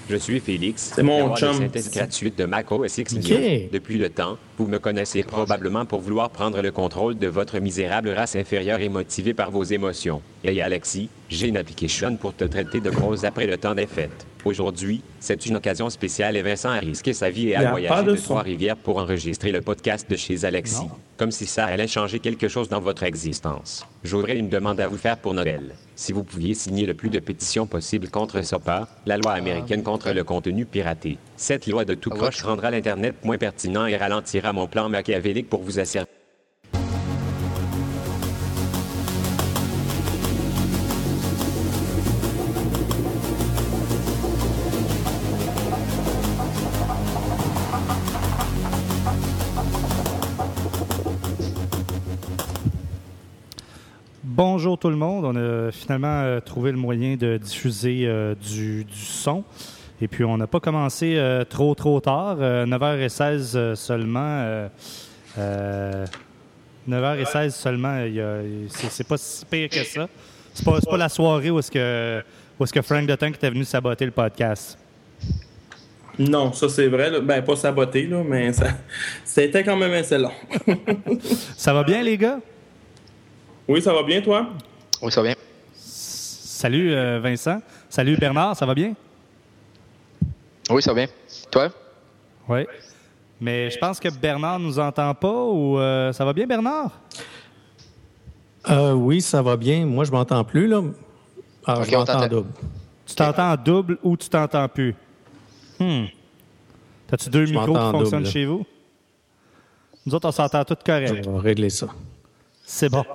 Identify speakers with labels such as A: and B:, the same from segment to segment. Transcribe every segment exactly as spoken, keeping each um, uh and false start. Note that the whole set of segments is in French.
A: Je suis Félix.
B: C'est mon
A: de
B: chum.
A: synthèse gratuite de Mac O S X.
C: Okay.
A: Depuis le temps, vous me connaissez probablement pour vouloir prendre le contrôle de votre misérable race inférieure et motivée par vos émotions. Hey Alexis, j'ai une application pour te traiter de grosse après le temps des fêtes. Aujourd'hui, c'est une occasion spéciale et Vincent a risqué sa vie et a voyagé de, de Trois-Rivières pour enregistrer le podcast de chez Alexis. Non. Comme si ça allait changer quelque chose dans votre existence. J'aurais une demande à vous faire pour Noël. Si vous pouviez signer le plus de pétitions possible contre S O P A, la loi américaine contre le contenu piraté. Cette loi de tout croche rendra l'Internet moins pertinent et ralentira mon plan machiavélique pour vous asservir.
C: Bonjour tout le monde, on a finalement euh, trouvé le moyen de diffuser euh, du, du son et puis on n'a pas commencé euh, trop trop tard, euh, neuf heures seize euh, seulement, euh, euh, neuf heures seize seulement, il y a, c'est, c'est pas si pire que ça, c'est pas, c'est pas la soirée où est-ce que, où est-ce que Frank de Tank était venu saboter le podcast.
B: Non, ça c'est vrai, là. Ben pas saboter, là, mais ça, c'était quand même assez long.
C: Ça va bien les gars?
B: Oui, ça va bien, toi?
D: Oui, ça va bien.
C: Salut euh, Vincent. Salut Bernard, ça va bien?
D: Oui, ça va bien. Toi?
C: Oui. Mais je pense que Bernard nous entend pas ou euh, ça va bien, Bernard?
E: Euh, oui, ça va bien. Moi, je m'entends plus, là. Alors,
D: okay,
E: je m'entends en double.
C: Tu t'entends en double ou tu t'entends plus? Hmm. T'as-tu deux
E: je
C: micros qui fonctionnent
E: double,
C: chez vous? Nous autres, on s'entend tout correct.
E: Je vais régler ça.
C: C'est bon.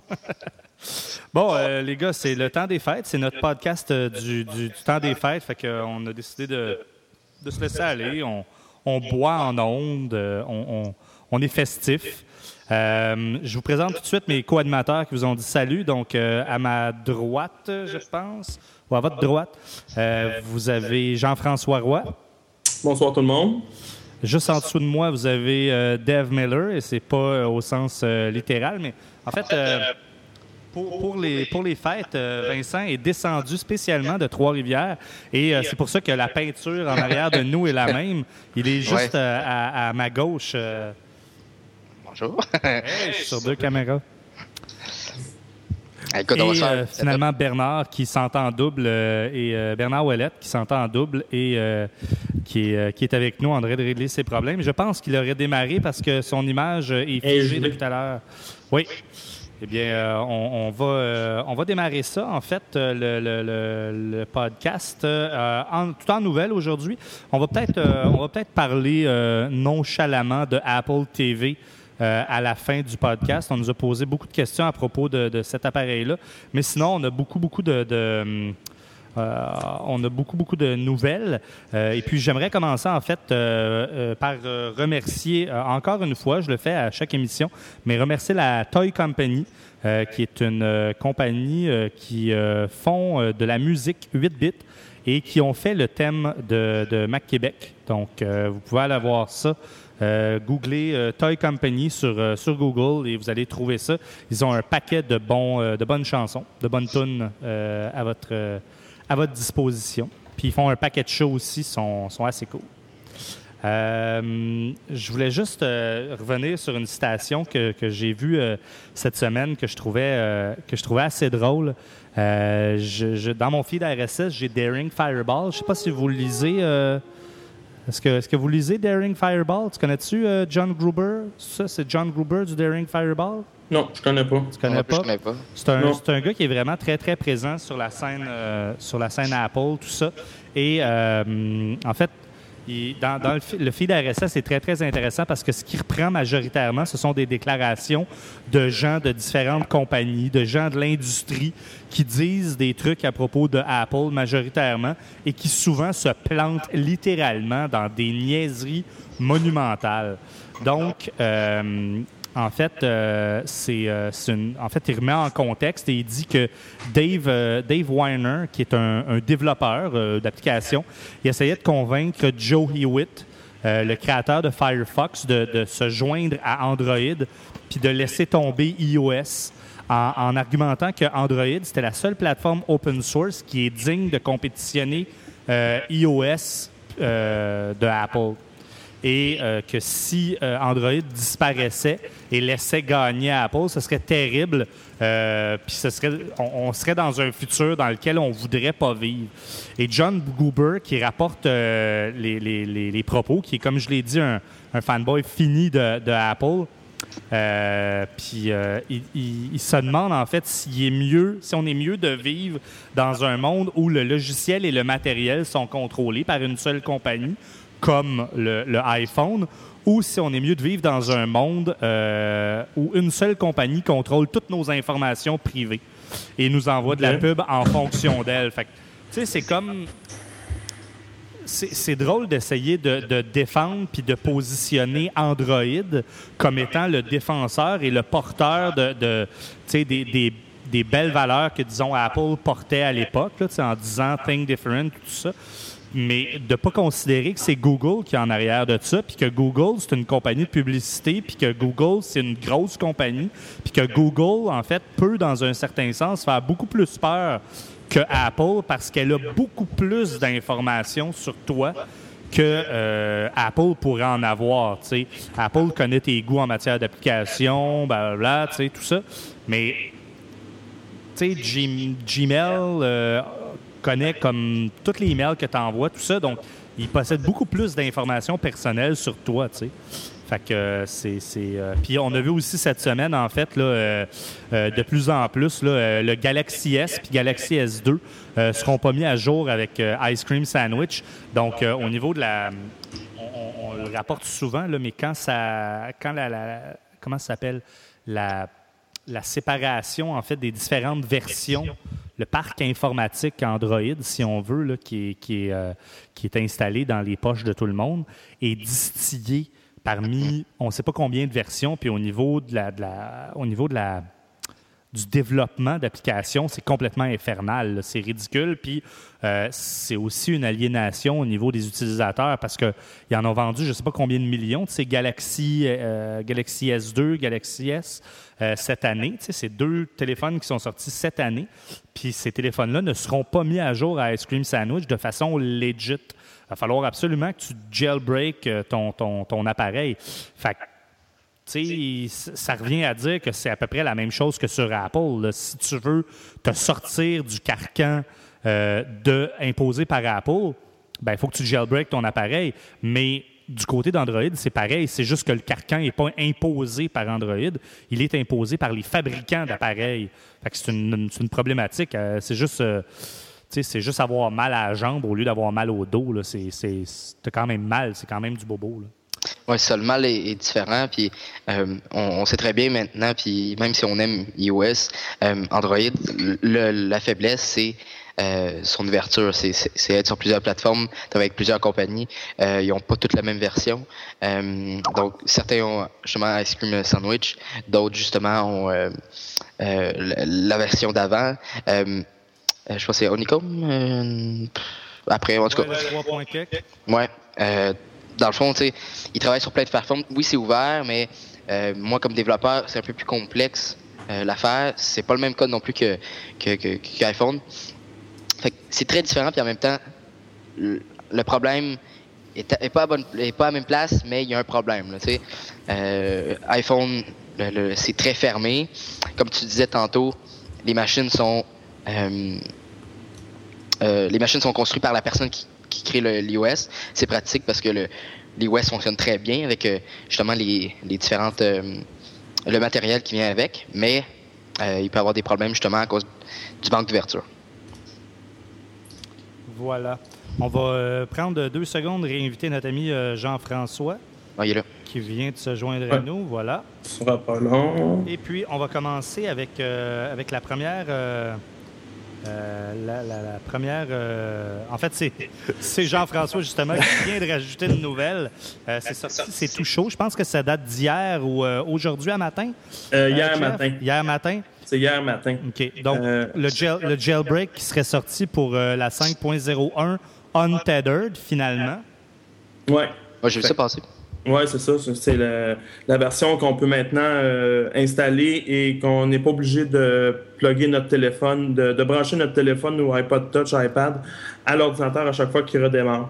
C: Bon, euh, les gars, c'est le temps des fêtes. C'est notre podcast euh, du, du, du temps des fêtes. Fait qu'on a décidé de, de se laisser aller. On, on boit en ondes. Euh, on, on, on est festif. Euh, je vous présente tout de suite mes co-animateurs qui vous ont dit salut. Donc, euh, à ma droite, je pense, ou à votre droite, euh, vous avez Jean-François Roy.
B: Bonsoir tout le monde.
C: Juste en dessous de moi, vous avez euh, Dave Miller, et c'est pas euh, au sens euh, littéral, mais en fait, euh, pour, pour, les, pour les fêtes, euh, Vincent est descendu spécialement de Trois-Rivières, et euh, c'est pour ça que la peinture en arrière de nous est la même. Il est juste
D: ouais.
C: euh, à, à ma gauche. Euh...
D: Bonjour.
C: Hey, je suis sur deux caméras.
D: Écoute,
C: et
D: on va faire,
C: euh, finalement, Bernard qui s'entend en double, euh, et euh, Bernard Ouellette qui s'entend en double et euh, qui, est, euh, qui est avec nous en train de régler ses problèmes. Je pense qu'il aurait démarré parce que son image est figée depuis tout à l'heure. Oui. Eh bien, euh, on, on, va, euh, on va démarrer ça. En fait, euh, le, le, le, le podcast, euh, en, tout en nouvelles aujourd'hui, on va peut-être, euh, on va peut-être parler euh, nonchalamment de Apple T V. Euh, à la fin du podcast. On nous a posé beaucoup de questions à propos de, de cet appareil-là. Mais sinon, on a beaucoup, beaucoup de... de euh, on a beaucoup, beaucoup de nouvelles. Euh, et puis, j'aimerais commencer, en fait, euh, euh, par euh, remercier, euh, encore une fois, je le fais à chaque émission, mais remercier la Toy Company, euh, qui est une euh, compagnie euh, qui euh, font euh, de la musique huit bits et qui ont fait le thème de, de Mac Québec. Donc, euh, vous pouvez aller voir ça. Euh, googlez euh, Toy Company sur, euh, sur Google et vous allez trouver ça. Ils ont un paquet de, bons, euh, de bonnes chansons, de bonnes tunes euh, à, votre, euh, à votre disposition. Puis ils font un paquet de shows aussi, sont, sont assez cool. Euh, je voulais juste euh, revenir sur une citation que, que j'ai vue euh, cette semaine que je trouvais, euh, que je trouvais assez drôle. Euh, je, je, dans mon feed R S S, j'ai Daring Fireball. Je ne sais pas si vous le lisez... Euh, Est-ce que, est-ce que vous lisez Daring Fireball? Tu connais-tu euh, John Gruber? Ça, c'est John Gruber du Daring Fireball?
B: Non, je connais pas.
C: Tu connais
D: non,
C: pas?
D: Je connais pas.
C: C'est un, c'est un gars qui est vraiment très, très présent sur la scène, euh, sur la scène Apple, tout ça. Et euh, en fait, il, dans, dans le, le feed R S S, c'est très, très intéressant parce que ce qu'il reprend majoritairement, ce sont des déclarations de gens de différentes compagnies, de gens de l'industrie qui disent des trucs à propos de Apple majoritairement et qui souvent se plantent littéralement dans des niaiseries monumentales. Donc, euh, en fait, euh, c'est, euh, c'est une, en fait, il remet en contexte et il dit que Dave, euh, Dave Weiner, qui est un, un développeur euh, d'application, il essayait de convaincre Joe Hewitt, euh, le créateur de Firefox, de, de se joindre à Android puis de laisser tomber iOS en, en argumentant que Android, c'était la seule plateforme open source qui est digne de compétitionner euh, iOS euh, de Apple. Et euh, que si euh, Android disparaissait et laissait gagner Apple, ce serait terrible. Euh, Puis ce serait, on, on serait dans un futur dans lequel on ne voudrait pas vivre. Et John Gruber, qui rapporte euh, les, les, les, les propos, qui est, comme je l'ai dit, un, un fanboy fini de, de Apple, euh, puis euh, il, il, il se demande en fait s'il est mieux, si on est mieux de vivre dans un monde où le logiciel et le matériel sont contrôlés par une seule compagnie, comme le, le iPhone, ou si on est mieux de vivre dans un monde euh, où une seule compagnie contrôle toutes nos informations privées et nous envoie de la pub en fonction d'elle. Fait que, tu sais, c'est comme... C'est, c'est drôle d'essayer de, de défendre puis de positionner Android comme étant le défenseur et le porteur de, de tu sais, des, des, des belles valeurs que, disons, Apple portait à l'époque, là, tu sais, en disant « think different », tout ça. Mais de ne pas considérer que c'est Google qui est en arrière de ça, puis que Google, c'est une compagnie de publicité, puis que Google, c'est une grosse compagnie, puis que Google, en fait, peut, dans un certain sens, faire beaucoup plus peur que Apple parce qu'elle a beaucoup plus d'informations sur toi que euh, Apple pourrait en avoir. T'sais. Apple connaît tes goûts en matière d'application, blablabla, tu sais, tout ça. Mais, tu sais, G- Gmail... Euh, connaît comme tous les emails que tu envoies, tout ça. Donc, il possède beaucoup plus d'informations personnelles sur toi, tu sais. Fait que euh, c'est... c'est euh... Puis on a vu aussi cette semaine, en fait, là, euh, euh, de plus en plus, là, euh, le Galaxy S puis Galaxy S deux euh, seront pas mis à jour avec euh, Ice Cream Sandwich. Donc, euh, au niveau de la... On, on, on le rapporte souvent, là, mais quand ça... Quand la... la comment ça s'appelle? La... la séparation, en fait, des différentes versions, le parc informatique Android, si on veut, là, qui, est, qui, est, euh, qui est installé dans les poches de tout le monde, est distillé parmi on ne sait pas combien de versions, puis au niveau de la, de la, au niveau de la, du développement d'applications, c'est complètement infernal, là. C'est ridicule, puis euh, c'est aussi une aliénation au niveau des utilisateurs parce qu'ils en ont vendu je ne sais pas combien de millions de ces Galaxy, euh, Galaxy S deux, Galaxy S euh, cette année. Tu sais, c'est deux téléphones qui sont sortis cette année, puis ces téléphones-là ne seront pas mis à jour à Ice Cream Sandwich de façon legit. Il va falloir absolument que tu jailbreak ton, ton, ton appareil. Fait que, tu sais, ça revient à dire que c'est à peu près la même chose que sur Apple, là. Si tu veux te sortir du carcan euh, de, imposé par Apple, ben il faut que tu jailbreak ton appareil. Mais du côté d'Android, c'est pareil. C'est juste que le carcan n'est pas imposé par Android. Il est imposé par les fabricants d'appareils. Fait que c'est une, c'est une problématique. Euh, c'est juste... Euh, c'est juste avoir mal à la jambe au lieu d'avoir mal au dos. Là. C'est, c'est, t'as quand même mal, c'est quand même du bobo. Là.
D: Oui, ça, le mal est, est différent. Puis euh, on, on sait très bien maintenant, puis même si on aime iOS, euh, Android, le, la faiblesse, c'est euh, son ouverture. C'est, c'est, c'est être sur plusieurs plateformes, travailler avec plusieurs compagnies. Euh, ils n'ont pas toutes la même version. Euh, donc, certains ont justement Ice Cream Sandwich, d'autres, justement, ont euh, euh, la, la version d'avant. Euh, Euh, je pense que c'est Honeycomb. Euh, après, en tout cas. Ouais. Euh, dans le fond, tu sais, ils travaillent sur plein de plateformes. Oui, c'est ouvert, mais euh, moi, comme développeur, c'est un peu plus complexe euh, l'affaire. C'est pas le même code non plus que, que, que, qu'iPhone. Fait que c'est très différent, puis en même temps, le, le problème est, est, pas à bonne, est pas à la même place, mais il y a un problème. Là, tu sais. Euh, iPhone, le, le, c'est très fermé. Comme tu disais tantôt, les machines sont Euh, euh, les machines sont construites par la personne qui, qui crée le, l'iOS. C'est pratique parce que le, l'iOS fonctionne très bien avec euh, justement les, les différentes euh, le matériel qui vient avec, mais euh, il peut y avoir des problèmes justement à cause du manque d'ouverture.
C: Voilà. On va euh, prendre deux secondes et réinviter notre ami euh, Jean-François.
D: Ah, il est là.
C: Qui vient de se joindre ouais. à nous. Voilà.
B: Ce sera pas long.
C: Et puis, on va commencer avec, euh, avec la première... Euh, Euh, la, la, la première... Euh, en fait, c'est, c'est Jean-François, justement, qui vient de rajouter une nouvelle. Euh, c'est sorti, c'est tout chaud. Je pense que ça date d'hier ou euh, aujourd'hui à matin.
B: Euh, hier
C: euh,
B: matin.
C: Hier matin?
B: C'est hier matin.
C: OK. Donc,
B: euh,
C: le, gel, le jailbreak qui serait sorti pour euh, la cinq point zéro un Untethered, finalement.
B: Ouais.
D: Moi, j'ai vu ça passer.
B: Oui, c'est ça. C'est la, la version qu'on peut maintenant euh, installer et qu'on n'est pas obligé de plugger notre téléphone, de, de brancher notre téléphone ou iPod Touch, iPad à l'ordinateur à chaque fois qu'il redémarre.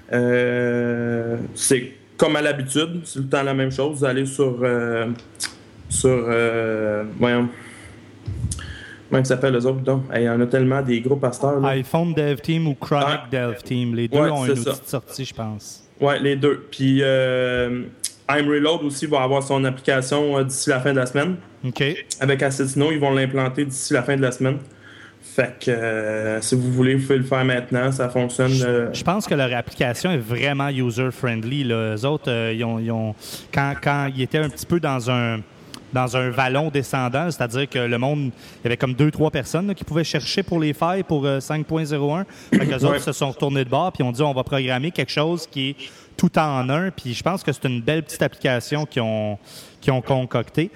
B: Euh, c'est comme à l'habitude, c'est tout le temps la même chose. Vous allez sur... Euh, sur euh, voyons... Comment ils s'appellent les autres? Donc, il y en a tellement des groupes pasteurs.
C: iPhone Dev Team ou Chronic
B: ah,
C: Dev Team. Les deux
B: ouais,
C: ont une
B: ça.
C: outil de sortie, je pense.
B: Oui, les deux. Puis euh, I'm Reload aussi va avoir son application euh, d'ici la fin de la semaine.
C: OK.
B: Avec Assetino, ils vont l'implanter d'ici la fin de la semaine. Fait que euh, si vous voulez, vous pouvez le faire maintenant. Ça fonctionne. Euh...
C: Je, je pense que leur application est vraiment user-friendly. Là. Eux autres, euh, ils ont, ils ont, quand, quand ils étaient un petit peu dans un... dans un vallon descendant, c'est-à-dire que le monde, il y avait comme deux, trois personnes là, qui pouvaient chercher pour les failles pour euh, cinq point zéro un. Fait qu'eux autres
B: ouais.
C: se sont retournés de bord puis ont dit on va programmer quelque chose qui est tout en un. Puis je pense que c'est une belle petite application qu'ils ont, qu'ils ont concoctée.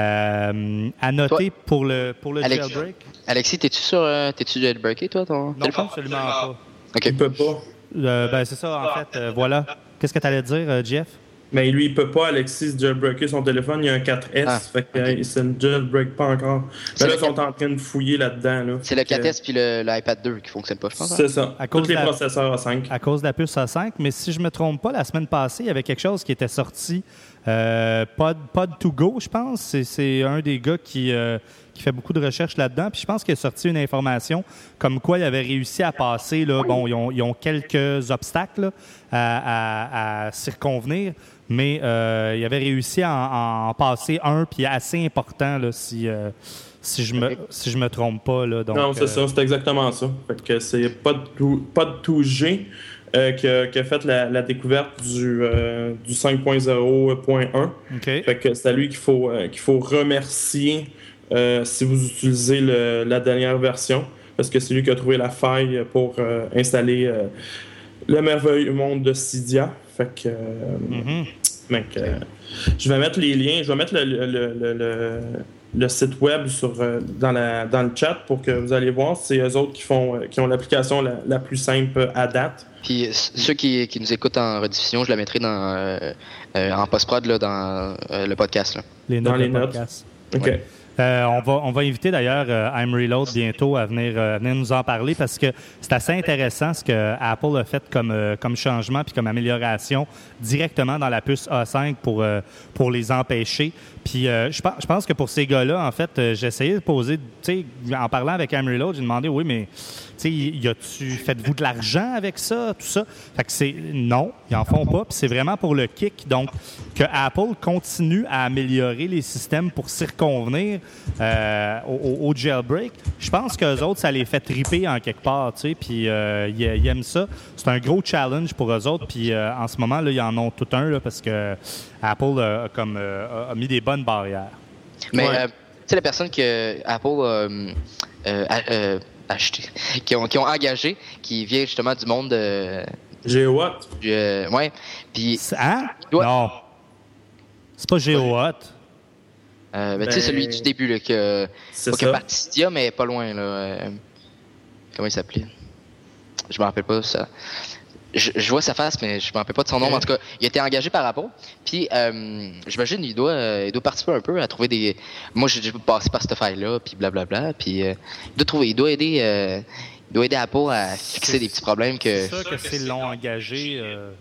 C: Euh, à noter toi, pour le, pour le
D: Alex,
C: jailbreak.
D: Alexis, t'es-tu sur euh, t'es-tu jailbreaké, toi, ton
C: non,
D: téléphone?
C: Non, absolument pas.
B: OK. Il peut pas.
C: Euh, ben, c'est ça, en fait. Euh, voilà. Qu'est-ce que tu allais dire, euh, Jeff?
B: Mais lui, il peut pas, Alexis, jailbreaker son téléphone. Il y a un quatre S, ah, fait que okay. ça ne jailbreak pas encore. Mais là, ils sont en train de fouiller là-dedans. Là,
D: c'est le quatre S puis le, l'iPad deux qui ne fonctionnent pas, je pense.
B: C'est ça.
C: À
B: Tous les
C: la,
B: processeurs A cinq.
C: À cause de la puce A cinq. Mais si je ne me trompe pas, la semaine passée, il y avait quelque chose qui était sorti. Euh, Pod, Pod to Go, je pense. C'est, c'est un des gars qui, euh, qui fait beaucoup de recherches là-dedans. Puis je pense qu'il a sorti une information comme quoi il avait réussi à passer. Là, bon, ils ont, ils ont quelques obstacles là, à, à, à circonvenir. Mais euh, il avait réussi à en, en passer un, puis assez important, là, si, euh, si je me si je me trompe pas. Là, donc,
B: non, c'est euh... ça, c'est exactement ça. Fait que c'est pas de deux G euh, qui, a, qui a fait la, la découverte du, euh, du cinq point zéro point un.
C: Okay.
B: Fait que c'est à lui qu'il faut, euh, qu'il faut remercier euh, si vous utilisez le, la dernière version, parce que c'est lui qui a trouvé la faille pour euh, installer euh, le merveilleux monde de Cydia. Fait que, euh, mm-hmm. donc, euh, je vais mettre les liens, je vais mettre le, le, le, le, le site web sur, euh, dans, la, dans le chat pour que vous allez voir. C'est eux autres qui, font, euh, qui ont l'application la, la plus simple à date.
D: Puis ceux qui, qui nous écoutent en rediffusion, je la mettrai dans, euh, euh, en post-prod là, dans euh, le podcast. Là.
C: Les notes
B: dans les
C: notes.
B: Podcast. OK.
C: Ouais. Euh, on, va, on va inviter d'ailleurs euh, I'm Reload bientôt à venir, euh, venir nous en parler parce que c'est assez intéressant ce que Apple a fait comme, euh, comme changement puis comme amélioration directement dans la puce A cinq pour, euh, pour les empêcher. Puis euh, je, pense, je pense que pour ces gars-là, en fait, euh, j'ai essayé de poser, tu sais, en parlant avec I'm Reload, j'ai demandé, oui, mais tu sais, y a-tu, faites-vous de l'argent avec ça, tout ça? Fait que c'est non, ils en font pas, puis c'est vraiment pour le kick. Donc, que Apple continue à améliorer les systèmes pour circonvenir euh, au, au jailbreak, je pense qu'eux autres, ça les fait triper en quelque part, tu sais, puis euh, ils, ils aiment ça. C'est un gros challenge pour eux autres, puis euh, en ce moment, là, ils en ont tout un, là, parce que Apple euh, a, comme, euh, a mis des bonnes barrières.
D: Mais,
B: ouais.
D: euh, tu sais, la personne que Apple euh, euh, euh, acheté, qui ont, qui ont engagé, qui vient justement du monde de...
B: GeoWatt?
D: Euh, ouais. Puis...
C: Hein?
D: Doit...
C: Non. C'est pas GeoWatt.
D: Euh, ben,
B: ben...
D: Tu sais, celui du début, là, que...
B: C'est
D: pas
B: ça.
D: que Partidia, mais pas loin, là. Euh... Comment il s'appelait? Je me rappelle pas, ça... Je, je vois sa face, mais je me rappelle pas de son nom. Okay. En tout cas, il a été engagé par Apple. Puis, euh, j'imagine, il doit, euh, il doit participer un peu à trouver des... Moi, j'ai déjà passé par cette faille-là, puis blablabla. Puis, euh, il doit trouver, il doit aider, euh, il doit aider Apple à fixer
C: c'est,
D: des petits problèmes que...
C: C'est sûr que s'ils l'ont engagé, euh,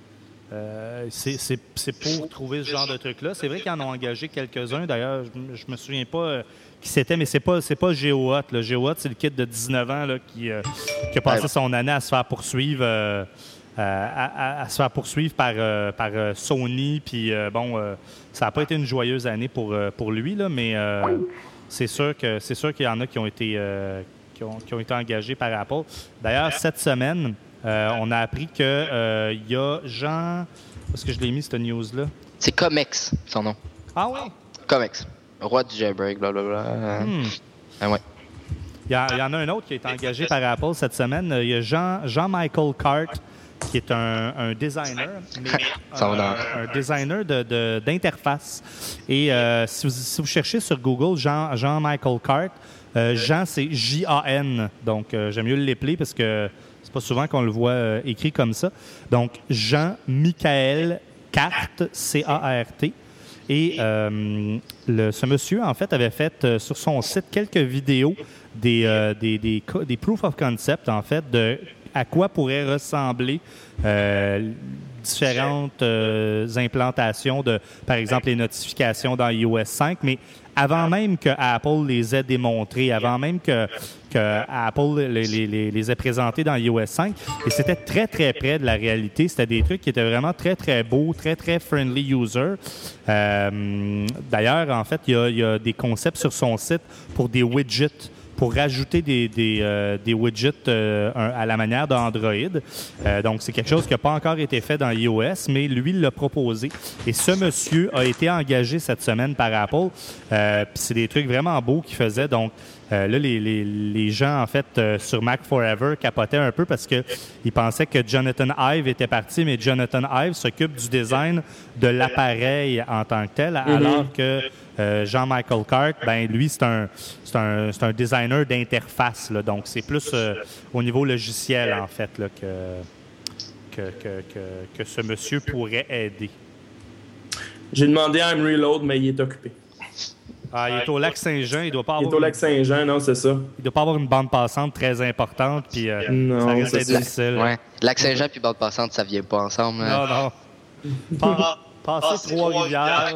C: euh, c'est, c'est, c'est pour trouver ce genre de truc-là. C'est vrai qu'ils en ont engagé quelques-uns. D'ailleurs, je, je me souviens pas... Euh, qui c'était, mais c'est pas c'est pas GeoWatt. Là. GeoWatt, c'est le kid de dix-neuf ans là, qui, euh, qui a passé son année à se faire poursuivre euh, à, à, à se faire poursuivre par, euh, par euh, Sony. Puis euh, bon, euh, ça n'a pas été une joyeuse année pour, euh, pour lui, là, mais euh, c'est sûr que c'est sûr qu'il y en a qui ont été euh, qui, ont, qui ont été engagés par Apple. D'ailleurs, cette semaine, euh, on a appris que euh, il y a Jean. Est-ce que je l'ai mis cette news-là?
D: C'est Comex, son nom.
C: Ah oui?
D: Comex. Roi du jailbreak, blablabla. Hmm. Ah ouais.
C: Il y, a, il y en a un autre qui a été engagé par Apple cette semaine. Il y a Jean, Jean-Michael Cart, qui est un, un designer, mais un, un, un designer de, de, d'interface. Et euh, si, vous, si vous cherchez sur Google Jean, Jean-Michael Cart, euh, Jean, c'est J A N. Donc, euh, j'aime mieux l'épeler parce que c'est pas souvent qu'on le voit euh, écrit comme ça. Donc, Jean-Michael Cart, C A R T. Et euh, le, ce monsieur, en fait, avait fait euh, sur son site quelques vidéos des, euh, des, des, des proof of concept, en fait, de à quoi pourrait ressembler euh, différentes euh, implantations de, par exemple, les notifications dans i O S cinq, mais avant même que Apple les ait démontrées, avant même que, que Apple les, les, les ait présentés dans i O S cinq, et c'était très, très près de la réalité. C'était des trucs qui étaient vraiment très, très beaux, très, très friendly user. Euh, d'ailleurs, en fait, il y a, il y a des concepts sur son site pour des widgets, pour rajouter des, des, euh, des widgets euh, à la manière d'Android. Euh, donc, c'est quelque chose qui n'a pas encore été fait dans iOS, mais lui, il l'a proposé. Et ce monsieur a été engagé cette semaine par Apple. Euh, Puis c'est des trucs vraiment beaux qu'il faisait. Donc, euh, là, les, les, les gens, en fait, euh, sur Mac Forever capotaient un peu parce qu'ils pensaient que Jonathan Ive était parti, mais Jonathan Ive s'occupe du design de l'appareil en tant que tel, mm-hmm. alors que Euh, Jean-Michael Cart, ben lui, c'est un, c'est un, c'est un designer d'interface. Là, donc, c'est plus euh, au niveau logiciel, en fait, là, que, que, que, que, que ce monsieur pourrait aider.
B: J'ai demandé à I'm Reload, mais il est occupé.
C: Ah, il est au lac Saint-Jean. Il doit pas avoir
B: il est au lac Saint-Jean, non, c'est ça.
C: Il doit pas avoir une bande passante très importante, puis euh,
B: non,
C: ça risque d'être difficile.
D: Ouais. Lac Saint-Jean puis bande passante, ça vient pas ensemble.
C: Non, non. Pas... Passer Trois-Rivières.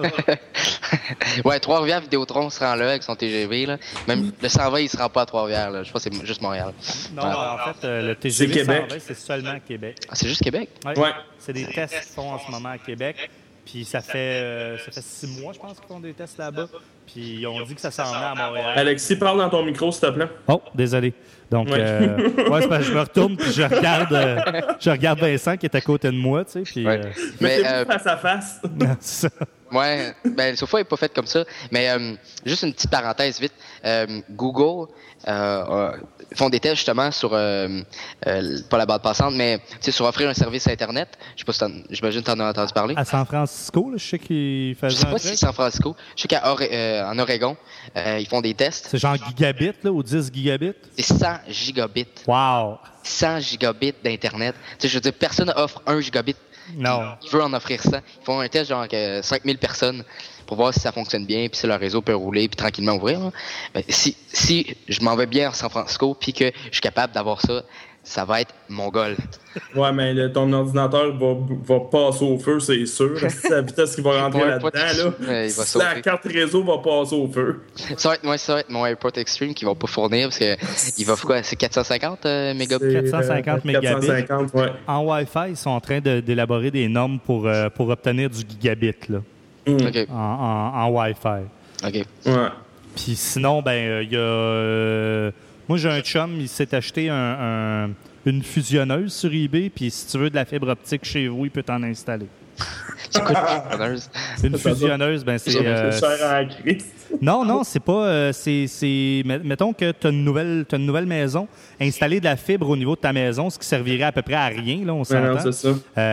D: Ouais, Trois-Rivières, Vidéotron se rend là avec son T G V. Là. Même le cent vingt, il se rend pas à Trois-Rivières. Là. Je pense que c'est juste Montréal.
C: Non, voilà. En fait, euh, le T G V
B: c'est Québec.
C: cent vingt, c'est seulement Québec.
D: Ah, c'est juste Québec?
C: Ouais.
B: ouais.
C: C'est des tests qu'ils font en ce moment à Québec. Puis ça fait, euh, ça fait six mois, je pense, qu'ils font des tests là-bas. Puis ils ont dit que ça s'en venait à Montréal.
B: Alexis, parle dans ton micro, s'il te plaît.
C: Oh, désolé. Donc, ouais, euh, ouais c'est parce que je me retourne puis je regarde, euh, je regarde Vincent qui est à côté de moi, tu sais. Puis,
D: ouais.
C: euh...
B: Mais
D: euh,
B: face à face.
C: c'est ça.
D: Ouais, ben, sauf fois, il n'est pas fait comme ça. Mais euh, juste une petite parenthèse vite. Euh, Google euh, euh, font des tests justement sur, euh, euh, pas la bande passante, mais sur offrir un service Internet. Je sais pas si t'en, j'imagine que tu en as entendu parler.
C: À San Francisco, là, je sais qu'ils faisaient.
D: Je sais pas
C: un
D: si
C: truc.
D: c'est San Francisco. Je sais qu'en euh, en Oregon, euh, ils font des tests.
C: C'est genre gigabit, là, ou dix gigabits?
D: C'est cent gigabits.
C: Wow!
D: cent gigabits d'Internet. Tu sais, je veux dire, personne offre un gigabit.
C: Non.
D: Ils veulent en offrir cent. Ils font un test genre avec cinq mille personnes pour voir si ça fonctionne bien, puis si leur réseau peut rouler, puis tranquillement ouvrir. Hein. Ben, si, si je m'en vais bien à San Francisco, puis que je suis capable d'avoir ça, ça va être mongol.
B: Ouais, mais le, ton ordinateur va, va passer au feu, c'est sûr. C'est la vitesse qu'il va rentrer là-dedans. Là.
D: Il va
B: si la carte réseau va passer au feu.
D: Ça va être, moi, ça va être mon AirPort Extreme qui va pas fournir, parce que il va quoi? C'est quatre cent cinquante euh, mégabits?
C: quatre cent cinquante
B: euh,
C: mégabits.
B: quatre cent cinquante, ouais.
C: En Wi-Fi, ils sont en train de, d'élaborer des normes pour, euh, pour obtenir du gigabit, là.
B: Mm.
D: OK.
C: En, en, en Wi-Fi.
D: OK.
B: Ouais.
C: Puis sinon, ben, il euh, y a... Euh, moi, j'ai un chum, il s'est acheté un, un, une fusionneuse sur eBay, puis si tu veux de la fibre optique chez vous, il peut t'en installer.
D: C'est quoi une fusionneuse?
C: Une fusionneuse, ben c'est...
B: Euh, c'est cher à la crise.
C: Non, non, c'est pas... Euh, c'est, c'est, mettons que tu as une nouvelle, t'as une nouvelle maison, installer de la fibre au niveau de ta maison, ce qui servirait à peu près à rien, là, on s'entend.
B: Non, c'est ça.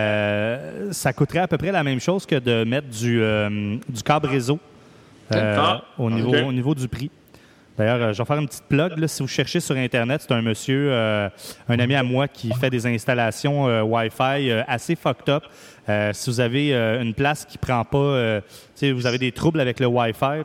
C: Euh, ça coûterait à peu près la même chose que de mettre du, euh, du câble réseau euh,
B: ah,
C: au, niveau,
B: okay.
C: au niveau du prix. D'ailleurs, euh, je vais faire une petite plug. Là, si vous cherchez sur Internet, c'est un monsieur, euh, un ami à moi qui fait des installations euh, Wi-Fi euh, assez fucked up. Euh, si vous avez euh, une place qui prend pas... Euh, tu sais, vous avez des troubles avec le Wi-Fi,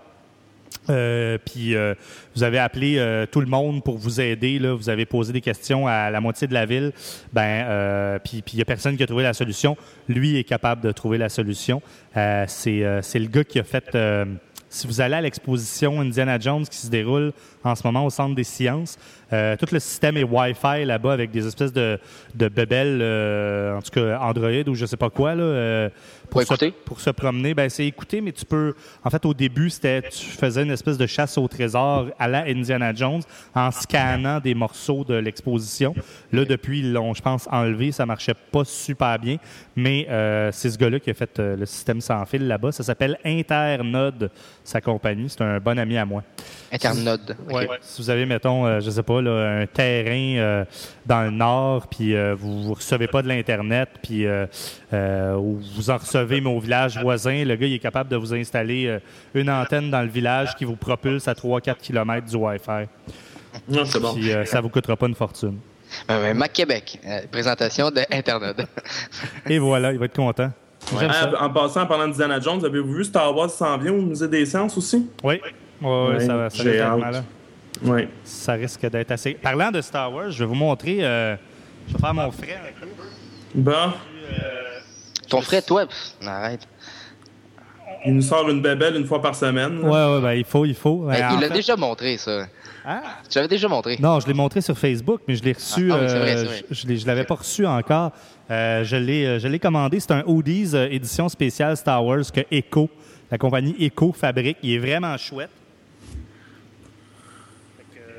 C: euh, puis euh, vous avez appelé euh, tout le monde pour vous aider, là, vous avez posé des questions à la moitié de la ville, ben, euh, puis il n'y a personne qui a trouvé la solution. Lui est capable de trouver la solution. Euh, c'est, euh, c'est le gars qui a fait... Euh, si vous allez à l'exposition Indiana Jones qui se déroule en ce moment au Centre des sciences, euh, tout le système est Wi-Fi là-bas avec des espèces de, de bébelles, euh, en tout cas Android ou je sais pas quoi, là, euh, pour,
D: pour,
C: se, pour se promener. Ben, c'est écouter, mais tu peux... En fait, au début, c'était tu faisais une espèce de chasse au trésor à la Indiana Jones en scannant des morceaux de l'exposition. Là, depuis, ils l'ont, je pense, enlevé. Ça marchait pas super bien, mais euh, c'est ce gars-là qui a fait euh, le système sans fil là-bas. Ça s'appelle Internode, sa compagnie. C'est un bon ami à moi.
D: Internode.
C: Ouais.
D: Okay.
C: Si vous avez, mettons, euh, je sais pas, là, un terrain euh, dans le nord, puis euh, vous ne recevez pas de l'Internet, puis euh, euh, vous en recevez, mais au village voisin, le gars, il est capable de vous installer euh, une antenne dans le village qui vous propulse à trois à quatre kilomètres du Wi-Fi.
B: Non, c'est bon.
C: Puis euh, ça vous coûtera pas une fortune.
D: Euh, Mac Québec, euh, présentation de Internode.
C: Et voilà, il va être content. J'aime ça.
B: Euh, en passant, en parlant d'Indiana Jones, avez-vous vu Star Wars s'en vient au Musée des Sciences aussi?
C: Oui, ouais, ouais,
B: Ouais,
C: ça, ça,
B: j'ai
C: risque
B: hâte.
C: d'être malin.
B: Oui.
C: Ça risque d'être assez... Parlant de Star Wars, je vais vous montrer... Euh, je vais faire mon frère un peu.
B: Bon,
D: Ton frère, toi, pff, arrête.
B: il nous sort une bébelle une fois par semaine. là.
C: Ouais, ouais, ben il faut, il faut.
D: Ben,
C: En
D: il l'a
C: fait-
D: déjà montré, ça.
C: Hein?
D: Tu l'avais déjà montré.
C: Non, je l'ai montré sur Facebook, mais je l'ai reçu.
D: Ah, ah oui, c'est vrai,
C: euh,
D: c'est vrai.
C: Je, je l'ai- je l'avais pas reçu encore. Euh, je l'ai, euh, je l'ai commandé. C'est un Hoodies euh, édition spéciale Star Wars que Echo, la compagnie Echo fabrique. Il est vraiment chouette. Fait que,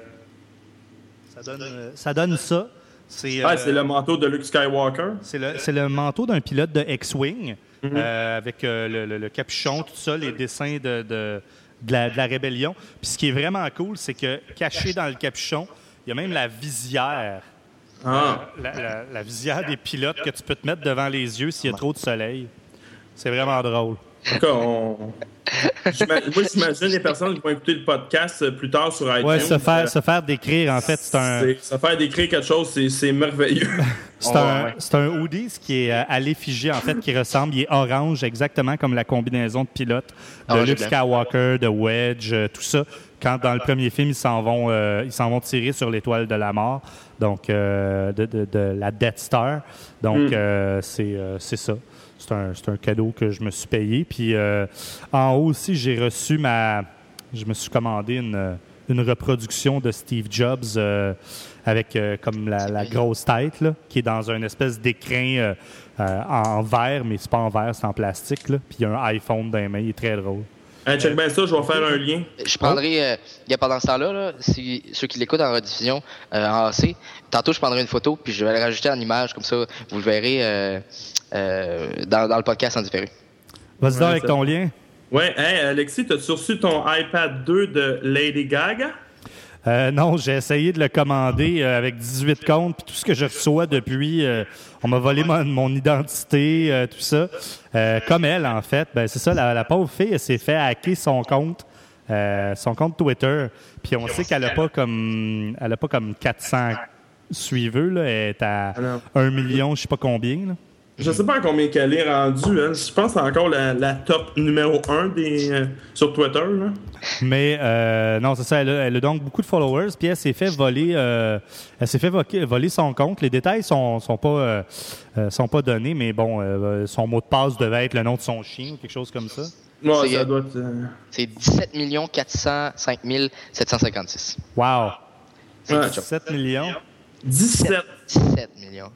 C: euh, ça donne, euh, ça donne ça. C'est,
B: Ah,
C: euh,
B: c'est le manteau de Luke Skywalker.
C: C'est le, c'est le manteau d'un pilote de X-Wing euh, avec euh, le, le- le capuchon, tout ça, les dessins de, de, de la, de la rébellion. Puis ce qui est vraiment cool, c'est que caché dans le capuchon, il y a même la visière.
B: Ah.
C: La, la- la visière des pilotes que tu peux te mettre devant les yeux s'il y a trop de soleil. C'est vraiment drôle.
B: En tout cas, on... J'ima- moi, j'imagine les personnes qui vont écouter le podcast euh, plus tard sur iTunes.
C: Ouais, se
B: euh,
C: faire, se faire décrire, en fait, c'est un...
B: c'est- Se faire décrire quelque chose, c'est, c'est merveilleux.
C: C'est un, c'est un hoodie qui est euh, à l'effigie, en fait, qui ressemble. Il est orange, exactement comme la combinaison de pilotes de
D: Ah,
C: Luke
D: j'ai
C: Skywalker, de Wedge, euh, tout ça. Quand dans le premier film, ils s'en vont, euh, ils s'en vont tirer sur l'étoile de la mort, donc euh, de, de- de la Death Star. Donc,
B: Mm.
C: euh, c'est, euh, c'est ça. C'est un, c'est un cadeau que je me suis payé. Puis euh, en haut aussi, j'ai reçu ma... Je me suis commandé une, une reproduction de Steve Jobs euh, avec euh, comme la, la grosse tête, là, qui est dans une espèce d'écrin euh, euh, en verre, mais c'est pas en verre, c'est en plastique. Là. Puis il y a un iPhone dans les mains, il est très drôle.
B: Hey, check bien ça, je vais faire un lien.
D: Je prendrai, euh, il y a pendant ce temps-là, là, si, ceux qui l'écoutent en rediffusion euh, en A C, tantôt je prendrai une photo puis je vais la rajouter en image, comme ça vous le verrez euh, euh, dans, dans le podcast en différé.
C: Vas-y
B: Ouais,
C: donc avec
B: ça-
C: ton lien.
B: Ouais, hey, Alexis, t'as-tu reçu ton iPad deux de Lady Gaga?
C: Euh, non, j'ai essayé de le commander euh, avec dix-huit comptes, puis tout ce que je reçois depuis, euh, on m'a volé mon, mon identité, euh, tout ça. Euh, comme elle, en fait, ben c'est ça, la, la pauvre fille, elle s'est fait hacker son compte, euh, son compte Twitter, puis on sait qu'elle a pas comme, elle a pas comme quatre cents suiveux, là, elle est à
B: Ah non.
C: un million, je sais pas combien, là.
B: Je sais pas à combien qu'elle est rendue. Hein. Je pense que c'est encore la, la top numéro un des, euh, sur Twitter. Là.
C: Mais euh, non, c'est ça. Elle a, elle a donc beaucoup de followers. Puis elle s'est fait voler, euh, elle s'est fait voquer- voler son compte. Les détails sont sont pas euh, euh, sont pas donnés, mais bon, euh, son mot de passe devait être le nom de son chien ou quelque chose comme ça.
B: Ouais,
D: C'est,
B: ça
D: euh,
B: doit être. euh,
D: C'est dix-sept millions quatre cent cinq mille sept cent cinquante-six.
C: Wow,
D: C'est
B: Ouais.
D: quelque chose.
C: sept millions.
B: dix-sept.
D: dix-sept millions.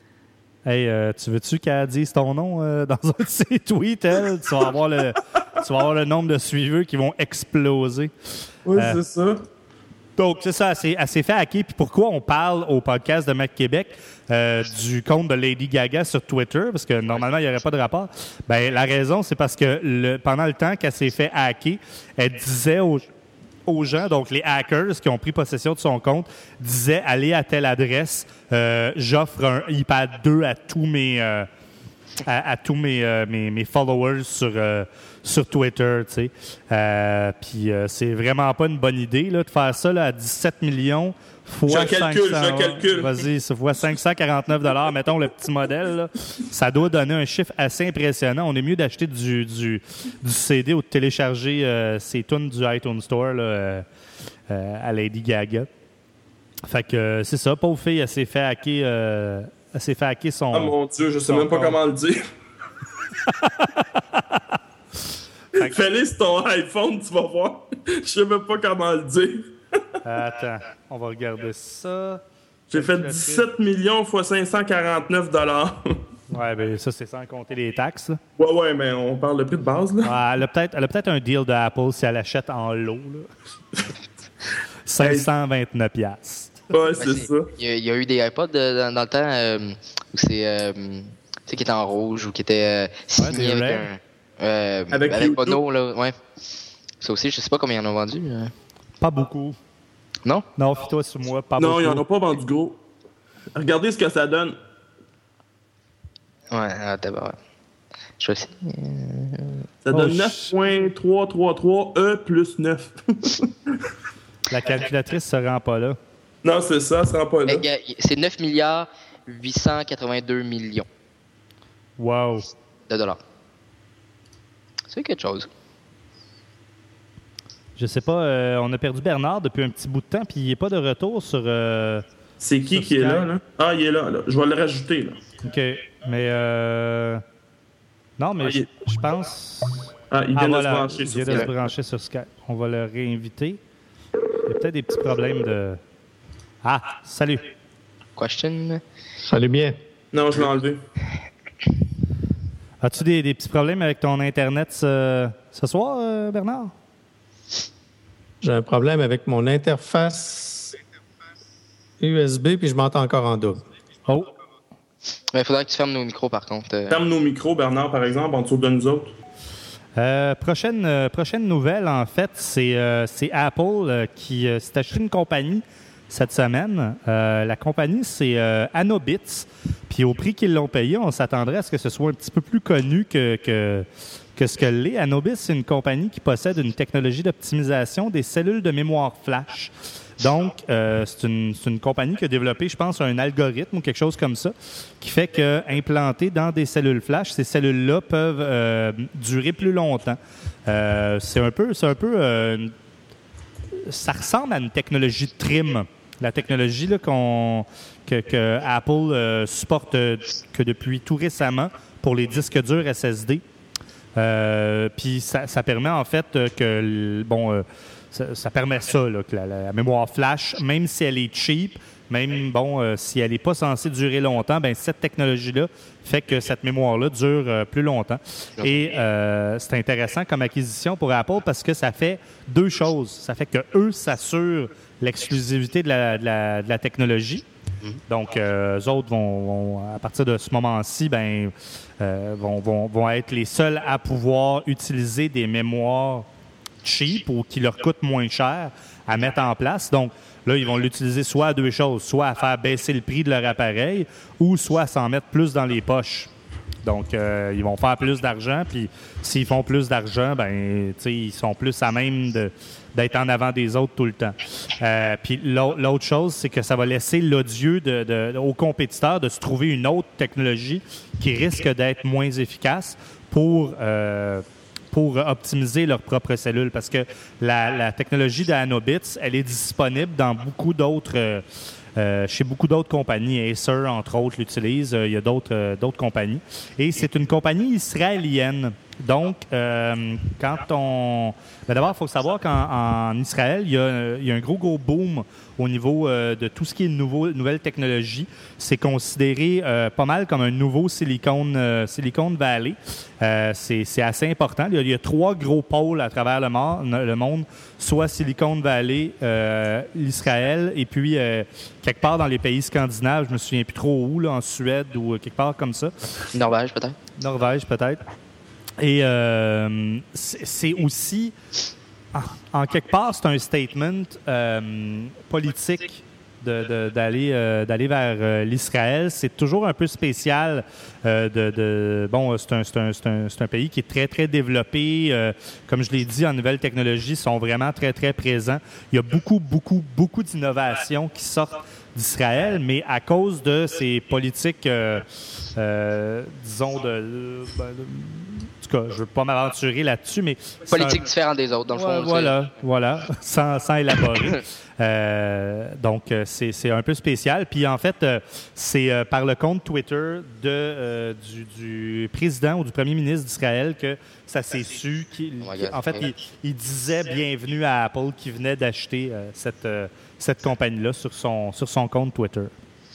C: Hey, euh, tu veux-tu qu'elle dise ton nom euh, dans un de ses tweets, elle? Tu vas avoir le, tu vas avoir le nombre de suiveurs qui vont exploser.
B: Oui,
C: Euh,
B: c'est ça.
C: Donc, c'est ça, elle s'est, elle s'est fait hacker. Puis pourquoi on parle au podcast de Mac Québec euh, du compte de Lady Gaga sur Twitter? Parce que normalement, il n'y aurait pas de rapport. Ben, la raison, c'est parce que le, pendant le temps qu'elle s'est fait hacker, elle disait aux, aux gens, donc les hackers qui ont pris possession de son compte, disaient « Allez à telle adresse, euh, j'offre un iPad deux à tous mes... euh, à, à tous mes, euh, mes, mes followers sur, euh, sur Twitter, tu sais. Euh, Puis euh, c'est vraiment pas une bonne idée là, de faire ça là, à dix-sept millions fois
B: Je calcule,
C: cinq cents.
B: je calcule.
C: Vas-y, ça fois cinq cent quarante-neuf dollars, mettons le petit modèle. Là, ça doit donner un chiffre assez impressionnant. On est mieux d'acheter du, du, du C D ou de télécharger euh, ces tunes du iTunes Store là, euh, euh, à Lady Gaga. Fait que euh, c'est ça, pauvre fille, elle s'est fait hacker, euh, elle s'est fait hacker son...
B: Oh mon Dieu, je sais
C: son
B: même pas
C: compte.
B: comment le dire. Fais-le sur ton iPhone, tu vas voir. Je sais même pas comment le dire.
C: Attends, on va regarder ça.
B: J'ai fait dix-sept millions fois cinq cent quarante-neuf dollars.
C: Ouais, ben ça, c'est sans compter les taxes. là.
B: Ouais, ouais, mais on parle de prix de base, là.
C: Ouais, elle a peut-être, elle a peut-être un deal de Apple si elle achète en lot. là. cinq cent vingt-neuf piastres.
B: Ouais,
D: Ben,
B: c'est ça.
D: Il y, a, il y a eu des iPods euh, dans, dans le temps euh, où c'est. Euh, tu sais, qui étaient en rouge ou qui étaient euh, signés
C: des
D: avec
C: Red.
D: un. Euh,
B: Avec
D: avec
B: YouTube.
D: Bono, là. Ouais. Ça aussi, je sais pas combien ils en ont vendu. euh.
C: Pas beaucoup.
D: Non?
C: Non, fie-toi sur moi, pas
B: Non,
C: beaucoup.
B: ils en ont pas vendu gros. Regardez ce que ça donne.
D: Ouais, attends, bah, ouais. Je vais essayer.
B: Ça
C: Oh,
B: donne
C: ch-
B: neuf virgule trois trois trois E plus neuf.
C: La calculatrice se rend pas là.
B: Non, c'est ça, ça rend pas là.
D: Eh, gars, C'est neuf milliards huit cent quatre-vingt-deux millions.
C: Wow.
D: de dollars. C'est quelque chose.
C: Je sais pas, euh, on a perdu Bernard depuis un petit bout de temps, puis il n'est pas de retour sur. Euh,
B: C'est qui
C: sur
B: qui est
C: Skype.
B: là, là? Ah, il est là, là. Je vais le rajouter, là.
C: OK. Mais. Euh... Non, mais
B: Ah,
C: je,
B: il est-
C: je pense.
B: Ah, il vient
C: Ah,
B: de
C: voilà,
B: se brancher
C: il
B: sur
C: vient de se
B: Skype.
C: brancher sur Skype. On va le réinviter. Il y a peut-être des petits problèmes de. Ah, salut.
D: Question?
E: Salut bien.
B: Non, je l'ai enlevé.
C: As-tu des, des petits problèmes avec ton Internet ce, ce soir, euh, Bernard?
E: J'ai un problème avec mon interface U S B, puis je m'entends encore en double.
C: Oh.
D: Il faudrait que tu fermes nos micros, par contre. euh.
B: Ferme nos micros, Bernard, par exemple, en dessous de nous autres.
C: Euh, prochaine, euh, prochaine nouvelle, en fait, c'est euh, c'est Apple euh, qui euh, s'est acheté une compagnie cette semaine. Euh, la compagnie, c'est euh, Anobits. Puis au prix qu'ils l'ont payé, on s'attendrait à ce que ce soit un petit peu plus connu que, que, que ce que l'est. Anobits, c'est une compagnie qui possède une technologie d'optimisation des cellules de mémoire flash. Donc, euh, c'est une, c'est une compagnie qui a développé, je pense, un algorithme ou quelque chose comme ça, qui fait que implanté dans des cellules flash, ces cellules-là peuvent euh, durer plus longtemps. Euh, c'est un peu, c'est un peu, euh, ça ressemble à une technologie de trim. La technologie là, qu'on, que, que Apple euh, supporte euh, que depuis tout récemment pour les disques durs S S D. Euh, Puis ça, ça permet en fait euh, que, bon, euh, ça, ça permet ça, là, que la, la mémoire flash, même si elle est cheap, même bon, euh, si elle n'est pas censée durer longtemps, ben cette technologie-là fait que cette mémoire-là dure euh, plus longtemps. Et euh, c'est intéressant comme acquisition pour Apple parce que ça fait deux choses. Ça fait que eux s'assurent l'exclusivité de la, de la, de la technologie. Donc, euh, eux autres vont, vont, à partir de ce moment-ci, ben, euh, vont, vont, vont être les seuls à pouvoir utiliser des mémoires cheap ou qui leur coûtent moins cher à mettre en place. Donc, là, ils vont l'utiliser soit à deux choses, soit à faire baisser le prix de leur appareil ou soit à s'en mettre plus dans les poches. Donc, euh, ils vont faire plus d'argent, puis s'ils font plus d'argent, ben, tu sais, ils sont plus à même de, d'être en avant des autres tout le temps. Euh, puis l'au- l'autre chose, c'est que ça va laisser l'odieux de, de, aux compétiteurs de se trouver une autre technologie qui risque d'être moins efficace pour... Euh, pour optimiser leurs propres cellules. Parce que la, la technologie d'Anobits, elle est disponible dans beaucoup d'autres... Euh, euh, chez beaucoup d'autres compagnies. Acer, entre autres, l'utilise. Euh, il y a d'autres, euh, d'autres compagnies. Et c'est une compagnie israélienne. Donc, euh, quand on... Ben d'abord, il faut savoir qu'en en Israël, il y, a, il y a un gros, gros boom au niveau euh, de tout ce qui est nouveau, nouvelle technologie. C'est considéré euh, pas mal comme un nouveau Silicon, euh, Silicon Valley. Euh, c'est, c'est assez important. Il y, a, il y a trois gros pôles à travers le, mar, le monde, soit Silicon Valley, euh, l'Israël, et puis euh, quelque part dans les pays scandinaves, je me souviens plus trop où, là, en Suède ou quelque part comme ça.
D: Norvège, peut-être?
C: Norvège, peut-être. Et euh, c'est, c'est aussi, en, en quelque part, c'est un statement euh, politique de, de, d'aller, euh, d'aller vers euh, l'Israël. C'est toujours un peu spécial. Euh, de, de, bon, c'est un, c'est, un, c'est, un, c'est un pays qui est très, très développé. Euh, comme je l'ai dit, en nouvelles technologies, sont vraiment très, très présents. Il y a beaucoup, beaucoup, beaucoup d'innovations qui sortent d'Israël, mais à cause de ces politiques, euh, euh, disons, de... de, de en tout cas, je ne veux pas m'aventurer là-dessus, mais...
D: Politique
C: un...
D: différente des autres, dans le
C: ouais,
D: fond.
C: Voilà, voilà, sans, sans élaborer. euh, donc, c'est, c'est un peu spécial. Puis, en fait, euh, c'est euh, par le compte Twitter de, euh, du, du président ou du premier ministre d'Israël que ça s'est su. Qu'il,
D: Oh
C: en fait, il, il disait bienvenue à Apple qui venait d'acheter euh, cette, euh, cette compagnie-là sur son, sur son compte Twitter.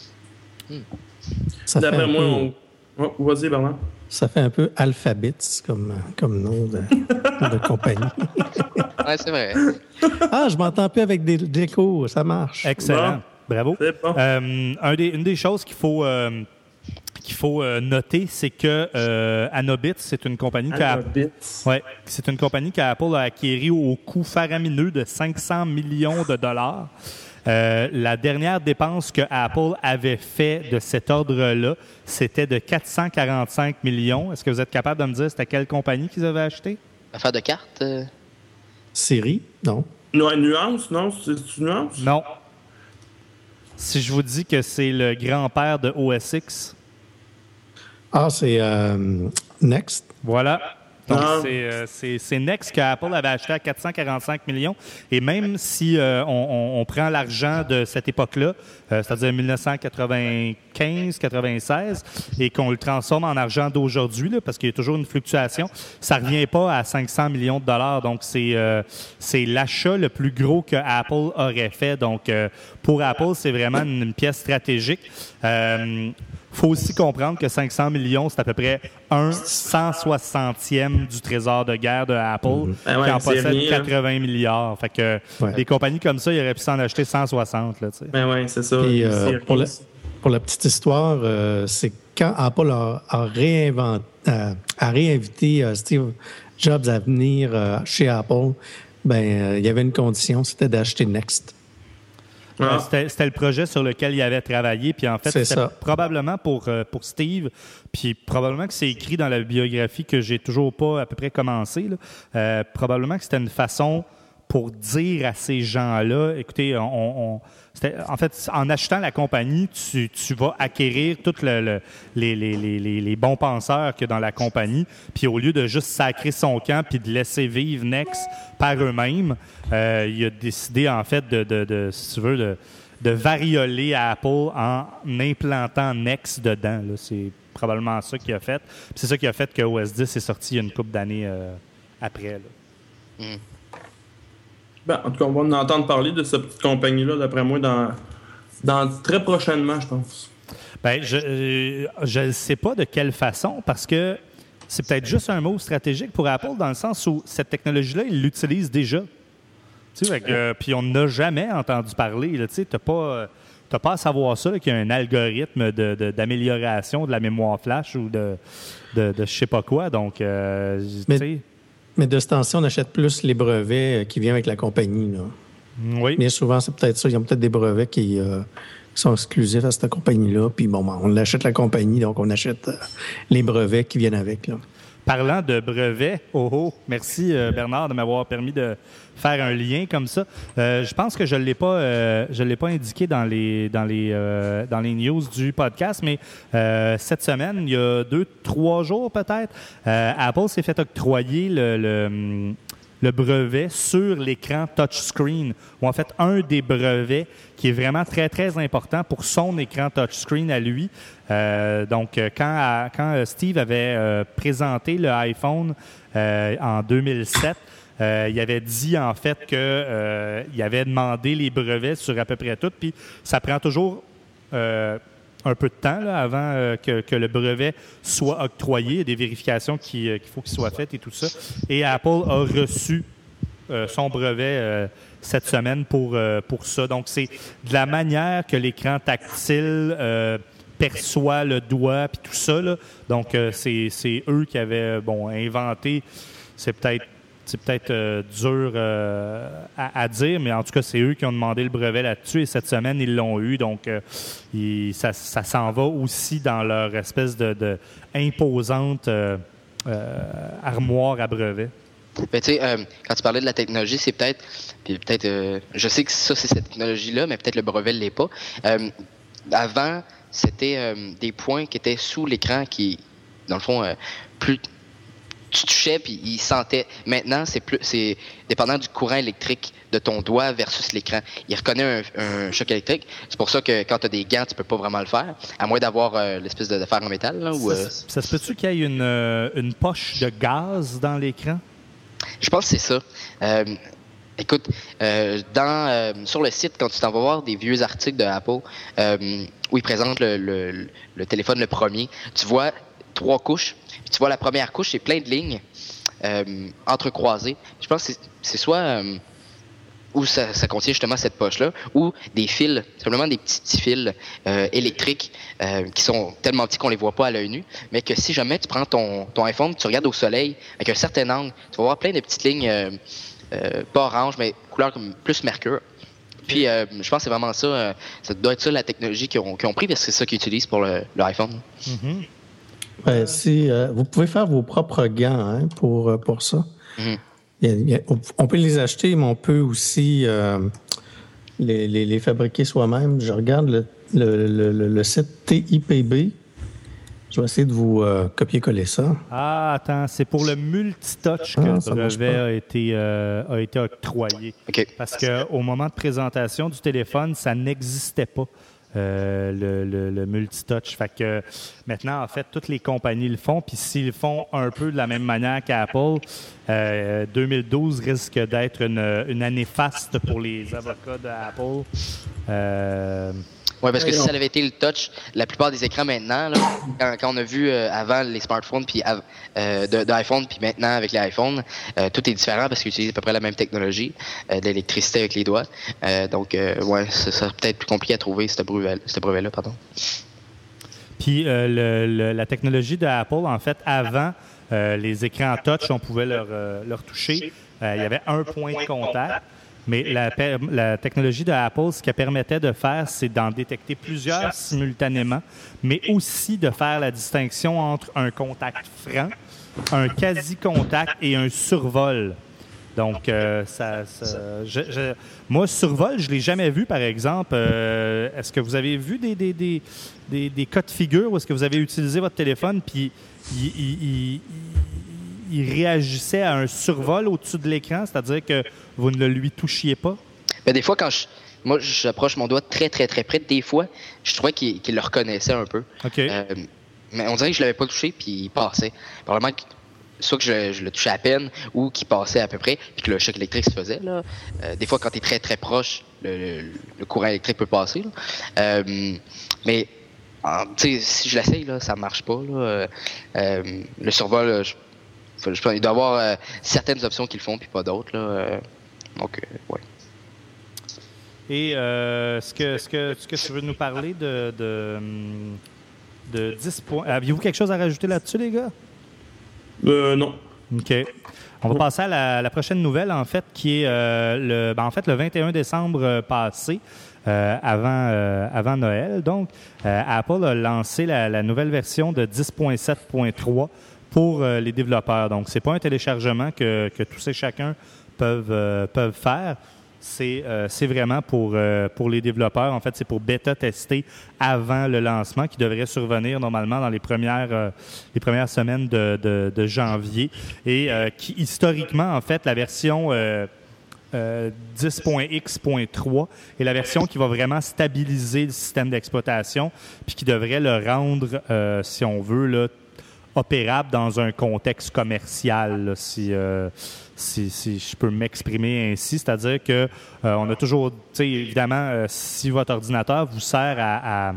E: Ça fait
B: D'après
E: un
B: moi,
E: peu-
B: on... Oh, vas-y, Bernard.
E: Ça fait un peu Alphabets comme, comme nom de, de compagnie.
D: Ouais, c'est vrai.
E: Ah, je m'entends plus avec des des échos, ça marche.
C: Excellent.
B: Bon.
C: Bravo.
B: C'est bon.
C: Euh, un des, une des choses qu'il faut, euh, qu'il faut euh, noter, c'est que euh, Anobits, c'est une compagnie qui a,
B: Anobits.
C: ouais, c'est une compagnie qu'Apple a acquérie au coût faramineux de cinq cents millions de dollars. Euh, la dernière dépense que Apple avait fait de cet ordre-là, c'était de quatre cent quarante-cinq millions. Est-ce que vous êtes capable de me dire c'était quelle compagnie qu'ils avaient acheté?
D: Affaire de cartes? euh,
E: Siri, non.
B: Non, nuance, non? C'est une nuance?
C: Non. Si je vous dis que c'est le grand-père de O S X,
E: Ah, c'est euh, Next.
C: Voilà. Donc,
B: Ah.
C: c'est, euh, c'est, c'est Next qu'Apple avait acheté à quatre cent quarante-cinq millions. Et même si euh, on, on, on prend l'argent de cette époque-là, euh, c'est-à-dire dix-neuf cent quatre-vingt-quinze quatre-vingt-seize, et qu'on le transforme en argent d'aujourd'hui, là, parce qu'il y a toujours une fluctuation, ça ne revient pas à cinq cents millions de dollars. Donc, c'est, euh, c'est l'achat le plus gros que Apple aurait fait. Donc, euh, pour Apple, c'est vraiment une, une pièce stratégique. Euh, faut aussi comprendre que cinq cents millions, c'est à peu près un cent soixantième du trésor de guerre de Apple,
B: Mm-hmm. Ah ouais,
C: qui en
B: c'est
C: possède
B: rien,
C: quatre-vingts milliards. Fait que
E: Ouais.
C: des compagnies comme ça, ils auraient pu s'en acheter cent soixante. Là, tu sais.
B: Ben ouais, c'est ça.
E: Puis,
B: C'est
E: euh,
B: rien.
E: pour, la, pour la petite histoire, euh, c'est quand Apple a, a, réinventé, euh, a réinvité euh, Steve Jobs à venir euh, chez Apple, ben euh, il y avait une condition, c'était d'acheter Next.
B: Ah.
C: Euh, C'était, c'était le projet sur lequel il avait travaillé. Puis en fait,
E: C'est
C: c'était
E: ça.
C: probablement pour, euh, pour Steve. Puis probablement que c'est écrit dans la biographie que j'ai toujours pas à peu près commencé. Là. Euh, probablement que c'était une façon pour dire à ces gens-là, écoutez, on, on c'était, en fait, en achetant la compagnie, tu, tu vas acquérir tous le, le, les, les, les, les bons penseurs qu'il y a dans la compagnie. Puis au lieu de juste sacrer son camp puis de laisser vivre Next par eux-mêmes, euh, il a décidé, en fait, de, de, de si tu veux, de, de varioler à Apple en implantant Next dedans. Là. C'est probablement ça qu'il a fait. Puis c'est ça qui a fait que O S dix est sorti il y a une couple d'années euh, après. Là.
D: Mm.
B: Ben, en tout cas, on va en entendre parler de cette petite compagnie-là, d'après moi, dans, dans très prochainement, je pense.
C: Ben, je ne sais pas de quelle façon, parce que c'est peut-être juste un mot stratégique pour Apple, dans le sens où cette technologie-là, ils l'utilisent déjà. Tu sais, euh, puis on n'a jamais entendu parler. Tu n'as pas, t'as pas à savoir ça, là, qu'il y a un algorithme de, de, d'amélioration de la mémoire flash ou de, de, de je ne sais pas quoi. Donc, euh, tu sais...
E: Mais de ce temps-ci, on achète plus les brevets qui viennent avec la compagnie. Là.
C: Oui.
E: Bien souvent, c'est peut-être ça. Ils ont peut-être des brevets qui, euh, qui sont exclusifs à cette compagnie-là. Puis bon, ben, on achète la compagnie, donc on achète euh, les brevets qui viennent avec. Là.
C: Parlant de brevets, oh oh, merci euh, Bernard de m'avoir permis de faire un lien comme ça. Euh, je pense que je ne l'ai pas, euh, je l'ai pas indiqué dans les, dans les, euh, dans les news du podcast, mais euh, cette semaine, il y a deux, trois jours peut-être, euh, Apple s'est fait octroyer le, le, le brevet sur l'écran touchscreen, ou en fait un des brevets qui est vraiment très, très important pour son écran touchscreen à lui. Euh, donc, quand, quand Steve avait euh, présenté le iPhone euh, en deux mille sept, euh, il avait dit en fait qu'il euh, avait demandé les brevets sur à peu près tout, puis ça prend toujours euh, un peu de temps là, avant euh, que, que le brevet soit octroyé. Il y a des vérifications qui, euh, qu'il faut qu'ils soient faites et tout ça. Et Apple a reçu euh, son brevet euh, cette semaine pour, euh, pour ça. Donc, c'est de la manière que l'écran tactile euh, perçoit le doigt puis tout ça. Là. Donc, euh, c'est, c'est eux qui avaient bon, inventé. C'est peut-être, c'est peut-être euh, dur euh, à, à dire, mais en tout cas, c'est eux qui ont demandé le brevet là-dessus et cette semaine, ils l'ont eu. Donc, euh, ils, ça, ça s'en va aussi dans leur espèce de, de imposante euh, euh, armoire à brevet.
D: Ben, tu sais, euh, quand tu parlais de la technologie, c'est peut-être, puis peut-être, euh, je sais que ça, c'est cette technologie-là, mais peut-être le brevet ne l'est pas. Euh, avant, c'était euh, des points qui étaient sous l'écran qui, dans le fond, euh, plus tu touchais puis il sentait. Maintenant, c'est plus, c'est dépendant du courant électrique de ton doigt versus l'écran. Il reconnaît un, un choc électrique. C'est pour ça que quand tu as des gants, tu peux pas vraiment le faire, à moins d'avoir euh, l'espèce de, de fer en métal. Là, ou, euh...
C: ça, ça se peut-tu qu'il y ait une, euh, une poche de gaz dans l'écran?
D: Je pense que c'est ça. Euh, écoute, euh, dans, euh, sur le site, quand tu t'en vas voir des vieux articles de Apple, euh, où ils présentent le, le, le téléphone le premier, tu vois trois couches. Puis tu vois la première couche, c'est plein de lignes euh, entrecroisées. Je pense que c'est, c'est soit euh, où ça, ça contient justement cette poche-là, ou des fils, simplement des petits, petits fils euh, électriques euh, qui sont tellement petits qu'on les voit pas à l'œil nu, mais que si jamais tu prends ton, ton iPhone, tu regardes au soleil avec un certain angle, tu vas voir plein de petites lignes, euh, euh, pas orange, mais couleur comme plus mercure. Puis euh, je pense que c'est vraiment ça, euh, ça doit être ça la technologie qu'ils ont, qu'ils ont pris, parce que c'est ça qu'ils utilisent pour le, le iPhone.
C: Mm-hmm.
E: Ben, si, euh, vous pouvez faire vos propres gants hein, pour, pour ça.
D: Mm-hmm.
E: Il y a, il y a, on peut les acheter, mais on peut aussi euh, les, les, les fabriquer soi-même. Je regarde le, le, le, le site T I P B. Je vais essayer de vous euh, copier-coller ça.
C: Ah, attends, c'est pour le multitouch que
E: Ah,
C: le
E: ça marche
C: brevet
E: pas.
C: a été, euh, a été octroyé.
D: OK.
C: Parce qu'au moment de présentation du téléphone, ça n'existait pas, euh, le, le, le multitouch. Fait que maintenant, en fait, toutes les compagnies le font. Puis s'ils le font un peu de la même manière qu'Apple, euh, deux mille douze risque d'être une, une année faste pour les avocats d'Apple. Euh,
D: Oui, parce que
E: Ouais,
D: si
E: non.
D: ça avait été le touch, la plupart des écrans maintenant, là, quand, quand on a vu euh, avant les smartphones puis av- euh, de, de iPhone, puis maintenant avec les iPhones, euh, tout est différent parce qu'ils utilisent à peu près la même technologie euh, d'électricité avec les doigts. Euh, donc, euh, ouais, ça serait peut-être plus compliqué à trouver, ce brevet, ce brevet-là, pardon.
C: Puis euh, le- le- la technologie de Apple, en fait, avant, euh, les écrans touch, on pouvait leur, euh, leur toucher. Euh, il y avait un point de contact. Mais la, per- la technologie de Apple, ce qu'elle permettait de faire, c'est d'en détecter plusieurs simultanément, mais aussi de faire la distinction entre un contact franc, un quasi-contact et un survol. Donc, euh, ça, ça- je- je- moi, survol, je ne l'ai jamais vu, par exemple. Euh, est-ce que vous avez vu des, des, des, des, des cas de figure où est-ce que vous avez utilisé votre téléphone puis il, il- il- il- il réagissait à un survol au-dessus de l'écran, c'est-à-dire que vous ne le lui touchiez pas?
D: Mais des fois, quand je, moi, j'approche mon doigt très, très, très près, des fois, je trouvais qu'il, qu'il le reconnaissait un peu.
C: OK.
D: Euh, mais on dirait que je l'avais pas touché, puis il passait. Probablement que soit que je, je le touchais à peine ou qu'il passait à peu près, puis que le choc électrique se faisait. Là. Euh, des fois, quand tu es très, très proche, le, le, le courant électrique peut passer. Là. Euh, mais en- tu sais, si je l'essaye, là, ça marche pas. Là. Euh, euh, le survol, là, je, je pense, il doit y avoir euh, certaines options qui le font, puis pas d'autres. Là. Euh, donc, euh, ouais.
C: Et euh, est-ce que, est-ce que, est-ce que tu veux nous parler de, de, hum, de dix points? Aviez-vous quelque chose à rajouter là-dessus, les gars?
B: Euh, non.
C: OK. On va passer à la, la prochaine nouvelle, en fait, qui est euh, le, ben, en fait, le vingt et un décembre euh, passé, euh, avant, euh, avant Noël. Donc, euh, Apple a lancé la, la nouvelle version de dix point sept point trois pour euh, les développeurs. Donc, ce n'est pas un téléchargement que, que tous et chacun peuvent, euh, peuvent faire. C'est, euh, c'est vraiment pour, euh, pour les développeurs. En fait, c'est pour bêta-tester avant le lancement qui devrait survenir normalement dans les premières, euh, les premières semaines de, de, de janvier. Et euh, qui, historiquement, en fait, la version euh, euh, dix point x point trois est la version qui va vraiment stabiliser le système d'exploitation puis qui devrait le rendre, euh, si on veut, là, opérable dans un contexte commercial, là, si, euh, si, si je peux m'exprimer ainsi. C'est-à-dire que euh, on a toujours, tu sais, évidemment, euh, si votre ordinateur vous sert à, à,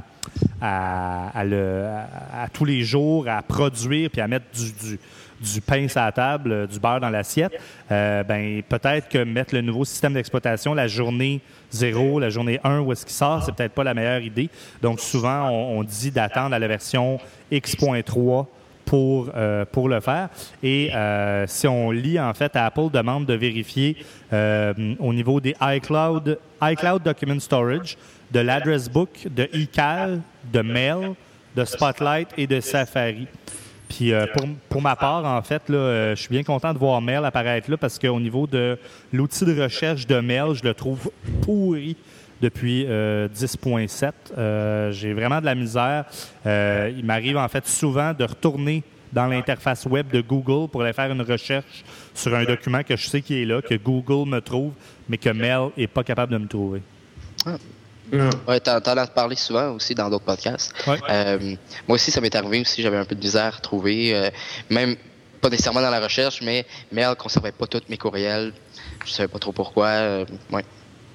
C: à, à le, à, à tous les jours à produire puis à mettre du, du, du pain sur la table, euh, du beurre dans l'assiette, euh, ben peut-être que mettre le nouveau système d'exploitation la journée zéro, la journée un, où est-ce qu'il sort, c'est peut-être pas la meilleure idée. Donc souvent, on, on dit d'attendre à la version X point trois pour, euh, pour le faire. Et euh, si on lit, en fait, Apple demande de vérifier euh, au niveau des iCloud, iCloud Document Storage, de l'Address Book, de eCal, de Mail, de Spotlight et de Safari. Puis euh, pour, pour ma part, en fait, là, euh, je suis bien content de voir Mail apparaître là parce qu'au niveau de l'outil de recherche de Mail, je le trouve pourri depuis euh, dix point sept. Euh, j'ai vraiment de la misère. Euh, il m'arrive en fait souvent de retourner dans l'interface web de Google pour aller faire une recherche sur un document que je sais qui est là, que Google me trouve, mais que Mail n'est pas capable de me trouver.
B: Non.
D: Ouais, t'en, t'en as parlé souvent aussi dans d'autres podcasts.
C: Ouais.
D: Euh, moi aussi, ça m'est arrivé aussi, j'avais un peu de misère à trouver, euh, même pas nécessairement dans la recherche, mais Mail ne conservait pas tous mes courriels. Je savais pas trop pourquoi. Euh, ouais.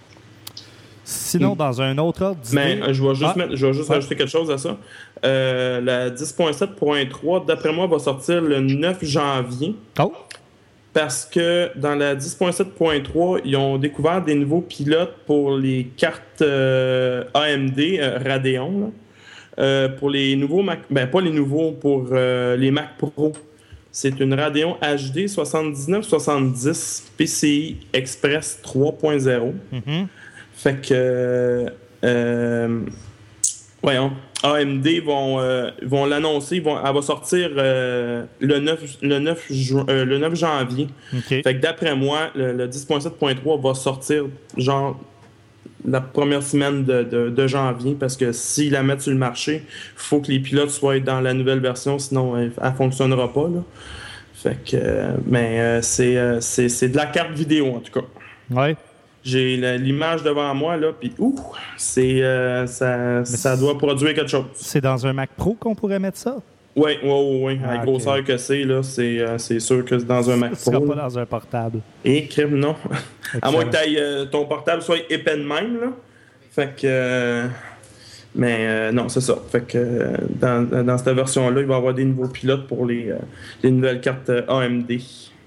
C: Sinon, dans un autre ordre d'idée...
B: Mais euh, je vais juste,
C: Ah.
B: mettre, je vais juste
C: Ouais.
B: ajouter quelque chose à ça. Euh, la dix point sept point trois, d'après moi, va sortir le neuf janvier.
C: Oh!
B: Parce que dans la dix point sept point trois, ils ont découvert des nouveaux pilotes pour les cartes euh, A M D, euh, Radeon. Là. Euh, pour les nouveaux Mac, ben pas les nouveaux, pour euh, les Mac Pro. C'est une Radeon H D soixante-dix-neuf soixante-dix P C I Express trois point zéro.
C: Mm-hmm.
B: Fait que, euh, voyons, A M D vont, euh, vont l'annoncer, vont, elle va sortir euh, le, neuf, le, neuf ju- euh, le neuf janvier.
C: OK.
B: Fait que d'après moi, le, le dix point sept point trois va sortir genre la première semaine de, de, de janvier, parce que s'ils la mettent sur le marché, il faut que les pilotes soient dans la nouvelle version, sinon elle ne fonctionnera pas. Là. Fait que, euh, mais euh, c'est, euh, c'est, c'est de la carte vidéo, en tout cas.
C: Oui.
B: J'ai la, l'image devant moi, là, puis ouh, c'est, euh, ça, ça doit produire quelque chose.
C: C'est dans un Mac Pro qu'on pourrait mettre ça?
B: Oui, oui, oui, oui.
C: Ah,
B: la grosseur
C: okay.
B: que c'est, là, c'est, euh, c'est sûr que c'est dans un Mac Pro.
C: Ce sera pas dans un portable.
B: Et crime, non.
C: Excellent.
B: À moins que euh, ton portable soit épais de même, là. Fait que... Euh, mais euh, non, c'est ça. Fait que euh, dans, dans cette version-là, il va y avoir des nouveaux pilotes pour les, euh, les nouvelles cartes A M D.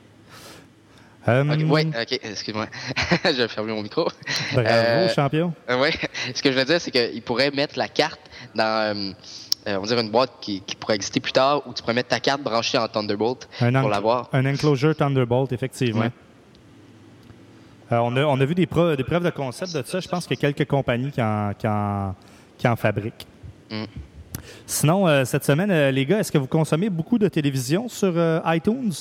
C: Um...
D: Okay, oui, ok, excuse-moi. J'ai fermé mon micro.
C: Bravo, euh, champion.
D: Euh, oui, ce que je veux dire, c'est qu'il pourrait mettre la carte dans... Euh, Euh, on va dire une boîte qui, qui pourrait exister plus tard où tu pourrais mettre ta carte branchée en Thunderbolt
C: un
D: pour
C: en-
D: l'avoir.
C: Un enclosure Thunderbolt, effectivement.
D: Ouais.
C: Euh, on, a, on a vu des, pro- des preuves de concept de ça. Je pense qu'il y a quelques compagnies qui en, qui en, qui en fabriquent.
D: Mm.
C: Sinon, euh, cette semaine, euh, les gars, est-ce que vous consommez beaucoup de télévision sur euh, iTunes?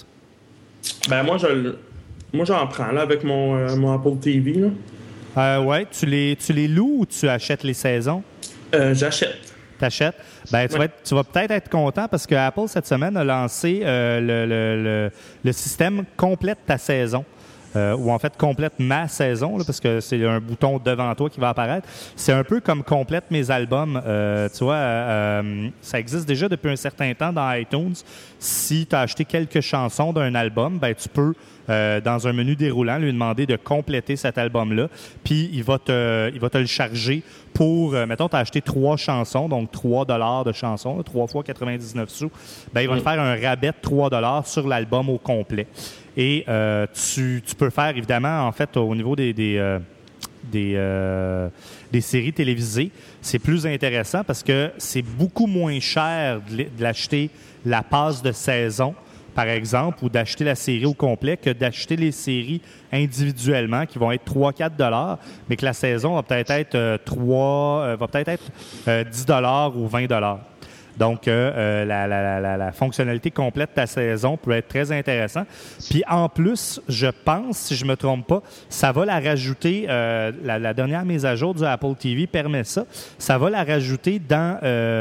B: Ben moi, je, moi j'en prends là, avec mon, euh, mon Apple T V. Là.
C: Euh, ouais, tu les, tu les loues ou tu achètes les saisons?
B: Euh, j'achète.
C: T'achètes? Ben, tu,
B: Ouais.
C: vas être- tu vas peut-être être content parce que Apple, cette semaine, a lancé euh, le, le, le, le système complète ta saison. Euh, ou en fait, complète ma saison, là, parce que c'est un bouton devant toi qui va apparaître. C'est un peu comme complète mes albums. Euh, tu vois, euh, ça existe déjà depuis un certain temps dans iTunes. Si tu as acheté quelques chansons d'un album, ben, tu peux, euh, dans un menu déroulant, lui demander de compléter cet album-là. Puis, il va te, il va te le charger pour, euh, mettons, tu as acheté trois chansons, donc trois dollars de chansons, là, trois fois quatre-vingt-dix-neuf sous. Ben, il va te faire un rabais de trois dollars sur l'album au complet. Et euh, tu, tu peux faire, évidemment, en fait, au niveau des, des, euh, des, euh, des séries télévisées, c'est plus intéressant parce que c'est beaucoup moins cher de l- de l'acheter la passe de saison, par exemple, ou d'acheter la série au complet que d'acheter les séries individuellement qui vont être trois à quatre dollars, mais que la saison va peut-être être, euh, trois, euh, va peut-être être euh, dix dollars ou vingt dollars. Donc, euh, euh, la, la, la, la fonctionnalité complète de ta saison peut être très intéressant. Puis en plus, je pense, si je me trompe pas, ça va la rajouter, euh, la, la dernière mise à jour du Apple T V permet ça, ça va la rajouter dans,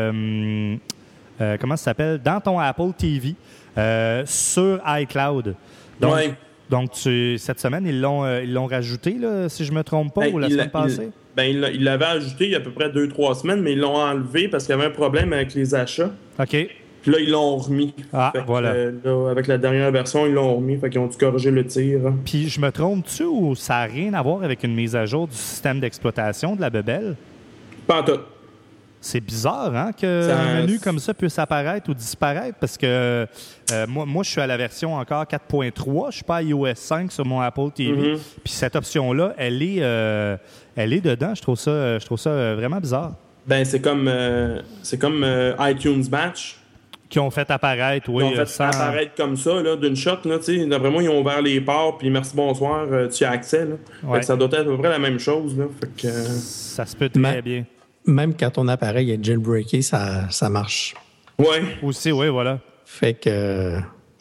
C: euh, euh, comment ça s'appelle, dans ton Apple T V euh, sur iCloud. Donc,
B: Ouais.
C: donc tu, cette semaine, ils l'ont, euh, ils l'ont rajouté, là, si je me trompe pas,
B: Ben,
C: ou la
B: il
C: semaine
B: l'a-
C: passée?
B: il- Ben, il l'a- il l'avait ajouté il y a à peu près deux trois semaines, mais ils l'ont enlevé parce qu'il y avait un problème avec les achats.
C: OK.
B: Puis là, ils l'ont remis.
C: Ah,
B: Fait que,
C: voilà.
B: euh, là, avec la dernière version, ils l'ont remis. Fait qu'ils ont dû corriger le tir.
C: Puis je me trompe-tu ou ça n'a rien à voir avec une mise à jour du système d'exploitation de la bebelle?
B: Pas en tout.
C: C'est bizarre, hein, que
B: Ça-
C: un menu comme ça puisse apparaître ou disparaître parce que euh, moi, moi, je suis à la version encore quatre point trois. Je suis pas à iOS cinq sur mon Apple T V.
B: Mhm.
C: Puis cette option-là, elle est, euh, elle est dedans. Je trouve ça, je trouve ça euh, vraiment bizarre.
B: Ben, c'est comme, euh, c'est comme euh, iTunes Match.
C: Qui ont fait apparaître, oui.
B: Ils ont fait
C: euh, sans-
B: apparaître comme ça, là, d'une shot. Là, tu sais. D'après moi, ils ont ouvert les ports, puis merci, bonsoir, euh, tu y as accès. Là.
C: Ouais.
B: Fait que ça doit être à peu près la même chose. Là. Fait que, euh,
C: Ça se peut très
E: Mais-
C: bien.
E: Même quand ton appareil est jailbreaké, ça, ça marche.
B: ouais.
C: Aussi, oui, voilà.
E: Fait que.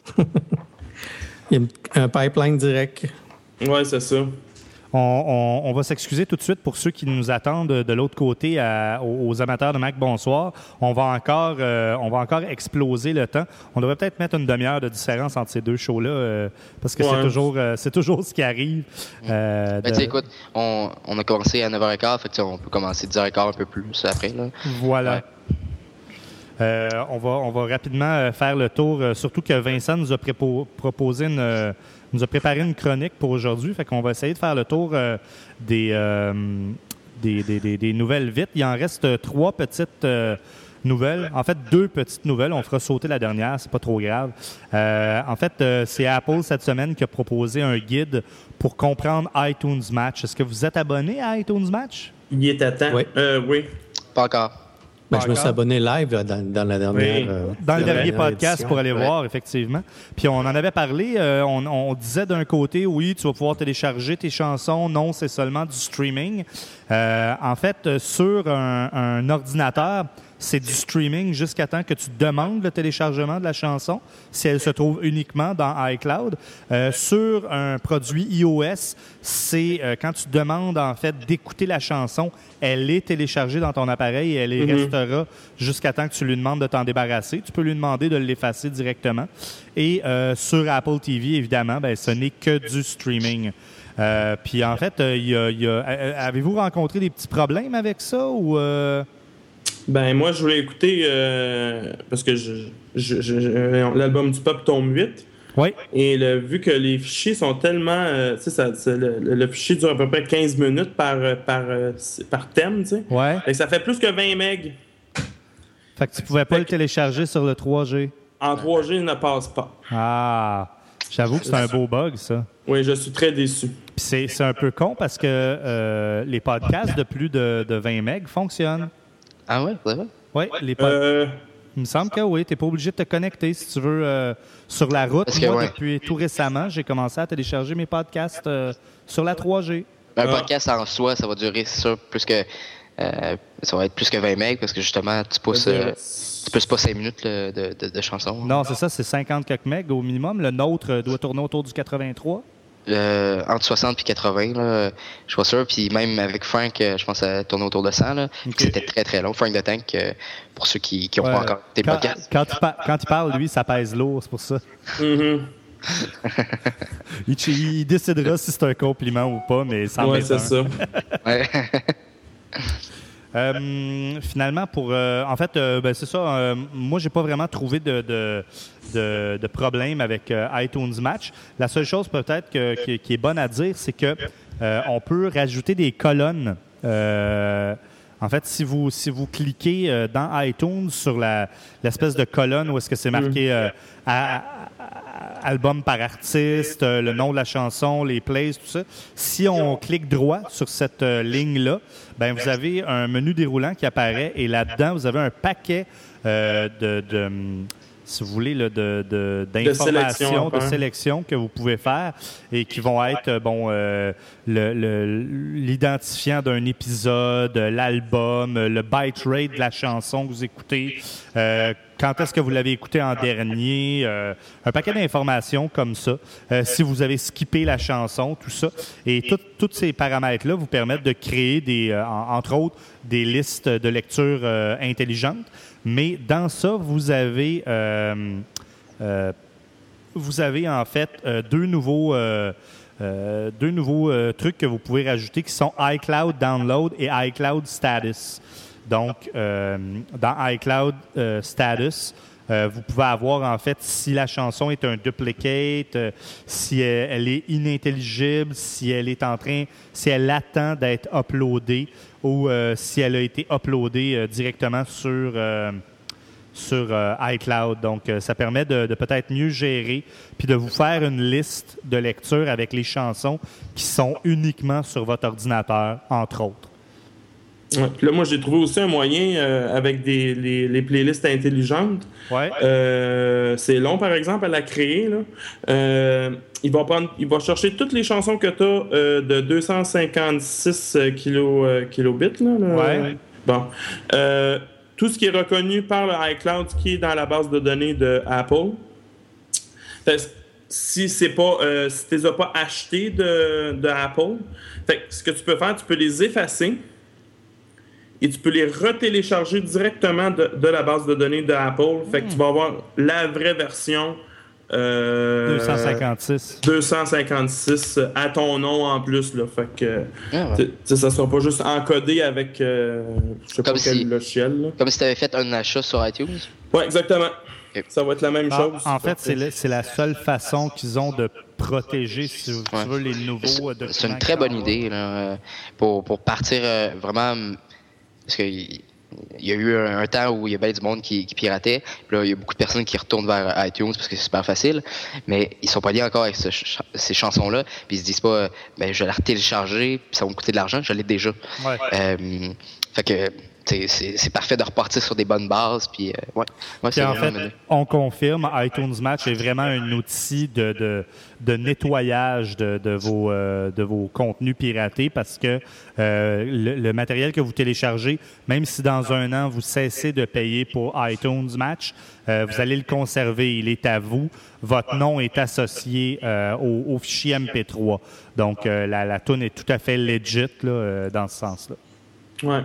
E: Il y a un pipeline direct.
B: Ouais, c'est ça.
C: On, on- on va s'excuser tout de suite pour ceux qui nous attendent de, de l'autre côté à- aux, aux amateurs de Mac Bonsoir. On va encore, euh, on va encore exploser le temps. On devrait peut-être mettre une demi-heure de différence entre ces deux shows-là euh, parce que
B: Ouais.
C: c'est toujours, euh, c'est toujours ce qui arrive. euh,
D: Ben,
C: de-
D: tu sais, écoute, on, on a commencé à neuf heures quinze, fait que tu sais, on peut commencer dix heures quinze un peu plus après. Là.
C: Voilà.
D: Ouais.
C: Euh, on, va, on va rapidement euh, faire le tour, euh, surtout que Vincent nous a prépo- proposé une, euh, nous a préparé une chronique pour aujourd'hui. Fait qu'on va essayer de faire le tour euh, des, euh, des, des, des- des nouvelles vite. Il en reste euh, trois petites euh, nouvelles. En fait, deux petites nouvelles. On fera sauter la dernière, c'est pas trop grave. Euh, en fait, euh, c'est Apple cette semaine qui a proposé un guide pour comprendre iTunes Match. Est-ce que vous êtes abonné à iTunes Match?
B: Il est à temps.
E: Oui.
B: Euh, oui.
D: Pas encore.
E: Ben, je me
C: Encore?
E: suis abonné live là, dans, dans la dernière.
B: Oui.
E: euh,
C: Dans le
E: la
C: dernier
E: dernière
C: podcast
E: édition.
C: pour aller
D: Ouais.
C: voir, effectivement. Puis on en avait parlé, euh, on, on disait d'un côté, oui, tu vas pouvoir télécharger tes chansons. Non, c'est seulement du streaming. Euh, en fait, euh, sur un, un ordinateur, c'est du streaming jusqu'à temps que tu demandes le téléchargement de la chanson, si elle se trouve uniquement dans iCloud. Euh, sur un produit iOS, c'est euh, quand tu demandes en fait d'écouter la chanson, elle est téléchargée dans ton appareil et elle y mm-hmm. restera jusqu'à temps que tu lui demandes de t'en débarrasser. Tu peux lui demander de l'effacer directement. Et euh, sur Apple T V, évidemment, ben, ce n'est que du streaming. Euh, puis en fait, euh, y a, y a, avez-vous rencontré des petits problèmes avec ça ou euh...
B: Ben moi, je voulais écouter euh, parce que je, je, je, l'album du Pop tome huit.
C: Oui.
B: Et le, vu que les fichiers sont tellement, euh, tu sais, ça, ça, le, le fichier dure à peu près quinze minutes par par par thème, tu sais.
C: Ouais.
B: Et ça fait plus que vingt mégas.
C: Fait que tu pouvais pas fait le télécharger sur le trois G.
B: En trois G, il ne passe pas.
C: Ah. J'avoue que c'est un beau bug, ça.
B: Oui, je suis très déçu.
C: Puis c'est, c'est un peu con parce que euh, les podcasts de plus de, de vingt mégas fonctionnent.
D: Ah ouais, c'est vrai?
C: Oui, les podcasts.
B: Euh...
C: Il me semble que oui. Tu n'es pas obligé de te connecter si tu veux euh, sur la route.
D: Que,
C: Moi,
D: ouais.
C: depuis tout récemment, j'ai commencé à télécharger mes podcasts euh, sur la trois G.
D: Un ah. podcast en soi, ça va durer, c'est sûr, plus que... Euh, ça va être plus que vingt mégas parce que justement, tu pousses... Euh, Tu pousses pas cinq minutes là, de, de, de chansons.
C: Non, c'est ça, c'est cinquante quelques mégas au minimum. Le nôtre doit tourner autour du quatre-vingt-trois.
D: Euh, entre soixante et quatre-vingts, là, je suis pas sûr. Puis même avec Frank, je pense que ça tournait autour de cent. Là. Okay. C'était très très long. Frank the Tank, pour ceux qui n'ont ouais. pas encore des podcasts.
C: Quand, quand, quand il parle, lui, ça pèse lourd, c'est pour ça.
B: Mm-hmm.
C: il, il décidera si c'est un compliment ou pas, mais ça
B: ouais, c'est ça.
D: ouais.
C: Euh, finalement, pour euh, en fait, euh, ben, c'est ça. Euh, moi, j'ai pas vraiment trouvé de, de, de, de problème avec euh, iTunes Match. La seule chose peut-être que, qui, qui est bonne à dire, c'est que euh, on peut rajouter des colonnes. Euh, en fait, si vous si vous cliquez euh, dans iTunes sur la l'espèce de colonne où est-ce que c'est marqué euh, à, à, album par artiste, euh, le nom de la chanson, les plays, tout ça. Si on clique droit sur cette euh, ligne-là, ben vous avez un menu déroulant qui apparaît et là-dedans, vous avez un paquet euh, de, de, si vous voulez, là, de, de, d'informations, de, sélection, de sélection que vous pouvez faire et qui vont être, bon, euh, le, le, l'identifiant d'un épisode, l'album, le byte rate de la chanson que vous écoutez, euh, quand est-ce que vous l'avez écouté en dernier, euh, un paquet d'informations comme ça. Euh, si vous avez skippé la chanson, tout ça. Et tous ces paramètres-là vous permettent de créer, des, euh, en, entre autres, des listes de lecture euh, intelligentes. Mais dans ça, vous avez, euh, euh, vous avez en fait euh, deux nouveaux, euh, euh, deux nouveaux euh, trucs que vous pouvez rajouter qui sont iCloud Download et iCloud Status. Donc, euh, dans iCloud euh, Status, euh, vous pouvez avoir, en fait, si la chanson est un duplicate, euh, si elle, elle est inintelligible, si elle est en train, si elle attend d'être uploadée ou euh, si elle a été uploadée euh, directement sur, euh, sur euh, iCloud. Donc, euh, ça permet de, de peut-être mieux gérer puis de vous faire une liste de lecture avec les chansons qui sont uniquement sur votre ordinateur, entre autres.
B: Ouais. Là, moi, j'ai trouvé aussi un moyen euh, avec des, les, les playlists intelligentes.
C: Ouais.
B: Euh, c'est long, par exemple, à la créer. Là. Euh, il, va prendre, il va chercher toutes les chansons que tu as euh, de deux cent cinquante-six kilo, euh, kilobits. Là, là.
C: Ouais.
B: Bon. Euh, tout ce qui est reconnu par le iCloud, qui est dans la base de données de Apple. Si c'est pas, euh, si tu les as pas achetés de, de Apple, fait, ce que tu peux faire, tu peux les effacer. Et tu peux les retélécharger directement de, de la base de données de Apple. Fait que tu vas avoir la vraie version euh,
C: deux cent cinquante-six.
B: deux cent cinquante-six à ton nom en plus. Là. Fait que ah ouais. Ça ne sera pas juste encodé avec euh, je sais
D: comme
B: pas
D: si,
B: quel logiciel. Là.
D: Comme si tu avais fait un achat sur iTunes?
B: Oui, exactement. Okay. Ça va être la même
C: ah,
B: chose.
C: En fait, c'est, le, c'est la seule façon qu'ils ont de protéger, si vous ouais. veux, les nouveaux
D: c'est,
C: documents.
D: C'est une très bonne idée là, pour, pour partir euh, vraiment... Parce qu'il y a eu un, un temps où il y a bien du monde qui, qui piratait. Puis là, il y a beaucoup de personnes qui retournent vers iTunes parce que c'est super facile. Mais ils sont pas liés encore avec ce, ces chansons-là. Puis ils se disent pas, ben, je vais la télécharger, puis ça va me coûter de l'argent. Je l'ai déjà.
C: Ouais.
D: Euh, fait que c'est, c'est parfait de repartir sur des bonnes bases. Puis, euh, ouais, ouais,
C: puis en fait, mené. On confirme, iTunes Match est vraiment un outil de, de, de nettoyage de, de, vos, euh, de vos contenus piratés parce que euh, le, le matériel que vous téléchargez, même si dans un an, vous cessez de payer pour iTunes Match, euh, vous allez le conserver. Il est à vous. Votre nom est associé euh, au, au fichier M P trois. Donc, euh, la, la toune est tout à fait legit là, euh, dans ce sens-là.
B: Ouais.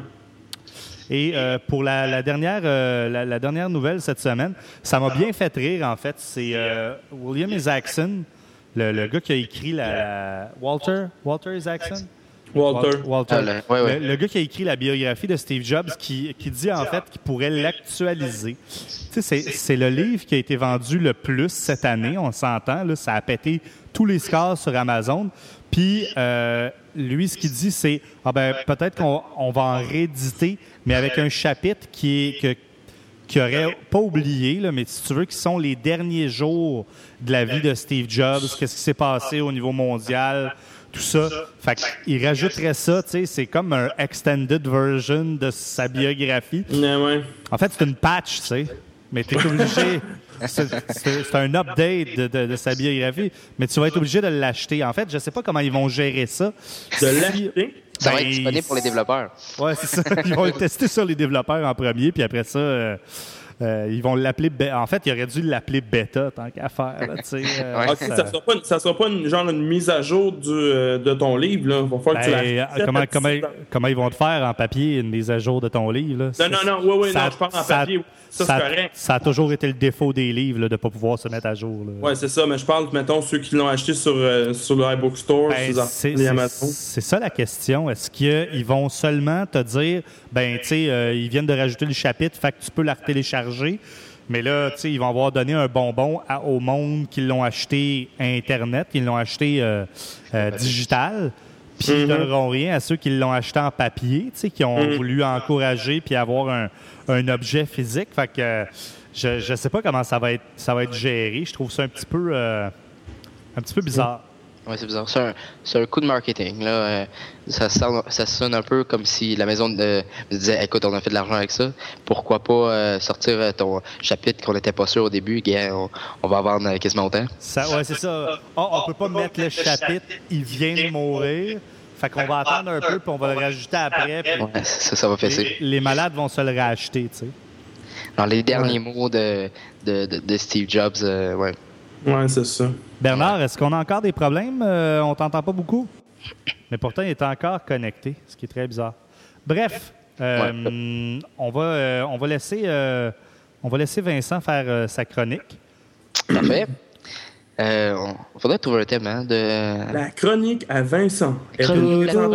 C: Et euh, pour la, la, dernière, euh, la, la dernière nouvelle cette semaine, ça m'a bien fait rire, en fait. C'est euh, William Isaacson, le, le gars qui a écrit la... la Walter? Walter Isaacson?
B: Walter.
C: Walter.
D: Ah, le, ouais, ouais.
C: Le, le gars qui a écrit la biographie de Steve Jobs qui, qui dit, en fait, qu'il pourrait l'actualiser. Tu sais, c'est, c'est le livre qui a été vendu le plus cette année, on s'entend. Là, ça a pété tous les scores sur Amazon. Puis, euh, lui, ce qu'il dit, c'est ah ben, peut-être qu'on on va en rééditer, mais avec un chapitre qui est que, qui aurait pas oublié, là, mais si tu veux, qui sont les derniers jours de la vie de Steve Jobs, qu'est-ce qui s'est passé au niveau mondial, tout ça. Fait qu'il rajouterait ça, tu sais, c'est comme un extended version de sa biographie.
B: Ouais, ouais.
C: En fait, c'est une patch, tu sais, mais tu es obligé... C'est, c'est, c'est un update de, de, de sa biographie, mais tu vas être obligé de l'acheter. En fait, je ne sais pas comment ils vont gérer ça.
B: De l'acheter?
D: Ça
C: ben,
D: va être disponible pour les développeurs.
C: Oui, c'est ça. Ils vont le tester sur les développeurs en premier, puis après ça, euh, euh, ils vont l'appeler... Be- en fait, ils auraient dû l'appeler bêta, tant qu'à faire. Là, euh,
B: ouais, ça ne sera pas, ça sera pas une, genre une mise à jour du, euh, de ton livre. Là. Il va falloir
C: ben,
B: que tu la
C: comment, comment, comment ils vont te faire en papier, une mise à jour de ton livre? Là?
B: Non, non, non, oui, oui, non, je parle en
C: ça,
B: papier. Ça,
C: ça,
B: c'est correct.
C: Ça a toujours été le défaut des livres là, de ne pas pouvoir se mettre à jour.
B: Oui, c'est ça, mais je parle, mettons, ceux qui l'ont acheté sur, euh, sur le iBook Store,
C: ben,
B: sur
C: c'est,
B: les
C: c'est,
B: Amazon.
C: C'est ça la question. Est-ce qu'ils vont seulement te dire, ben, tu sais, euh, ils viennent de rajouter le chapitre, fait que tu peux la retélécharger, mais là, tu sais, ils vont avoir donné un bonbon à, au monde qui l'ont acheté Internet, qui l'ont acheté euh, euh, digital. Puis ils ne donneront rien à ceux qui l'ont acheté en papier, qui ont mm-hmm. voulu encourager puis avoir un, un objet physique. Fait que euh, je ne sais pas comment ça va être ça va être géré. Je trouve ça un petit peu euh, un petit peu bizarre.
D: Oui, c'est bizarre. C'est un, c'est un coup de marketing. Là. Euh, ça, sonne, ça sonne un peu comme si la maison de, me disait écoute, on a fait de l'argent avec ça. Pourquoi pas euh, sortir ton chapitre qu'on n'était pas sûr au début? Gars, on, on va vendre quasiment autant.
C: Ça, ouais, c'est ça. Oh, on peut pas mettre le chapitre, il vient de mourir. Fait qu'on va attendre un peu, puis on va le rajouter après. Puis
D: ouais, ça, ça va fesser.
C: Les, les malades vont se le racheter, tu sais.
D: Dans les derniers ouais. mots de, de, de, de Steve Jobs, euh, ouais.
B: Ouais, c'est ça.
C: Bernard, est-ce qu'on a encore des problèmes? Euh, on t'entend pas beaucoup. Mais pourtant, il est encore connecté, ce qui est très bizarre. Bref, euh, ouais. on, va, euh, on, va laisser, euh, on va laisser Vincent faire euh, sa chronique.
D: Parfait. Euh, on faudrait trouver un thème hein, de...
B: La chronique à Vincent.
D: La chronique, la,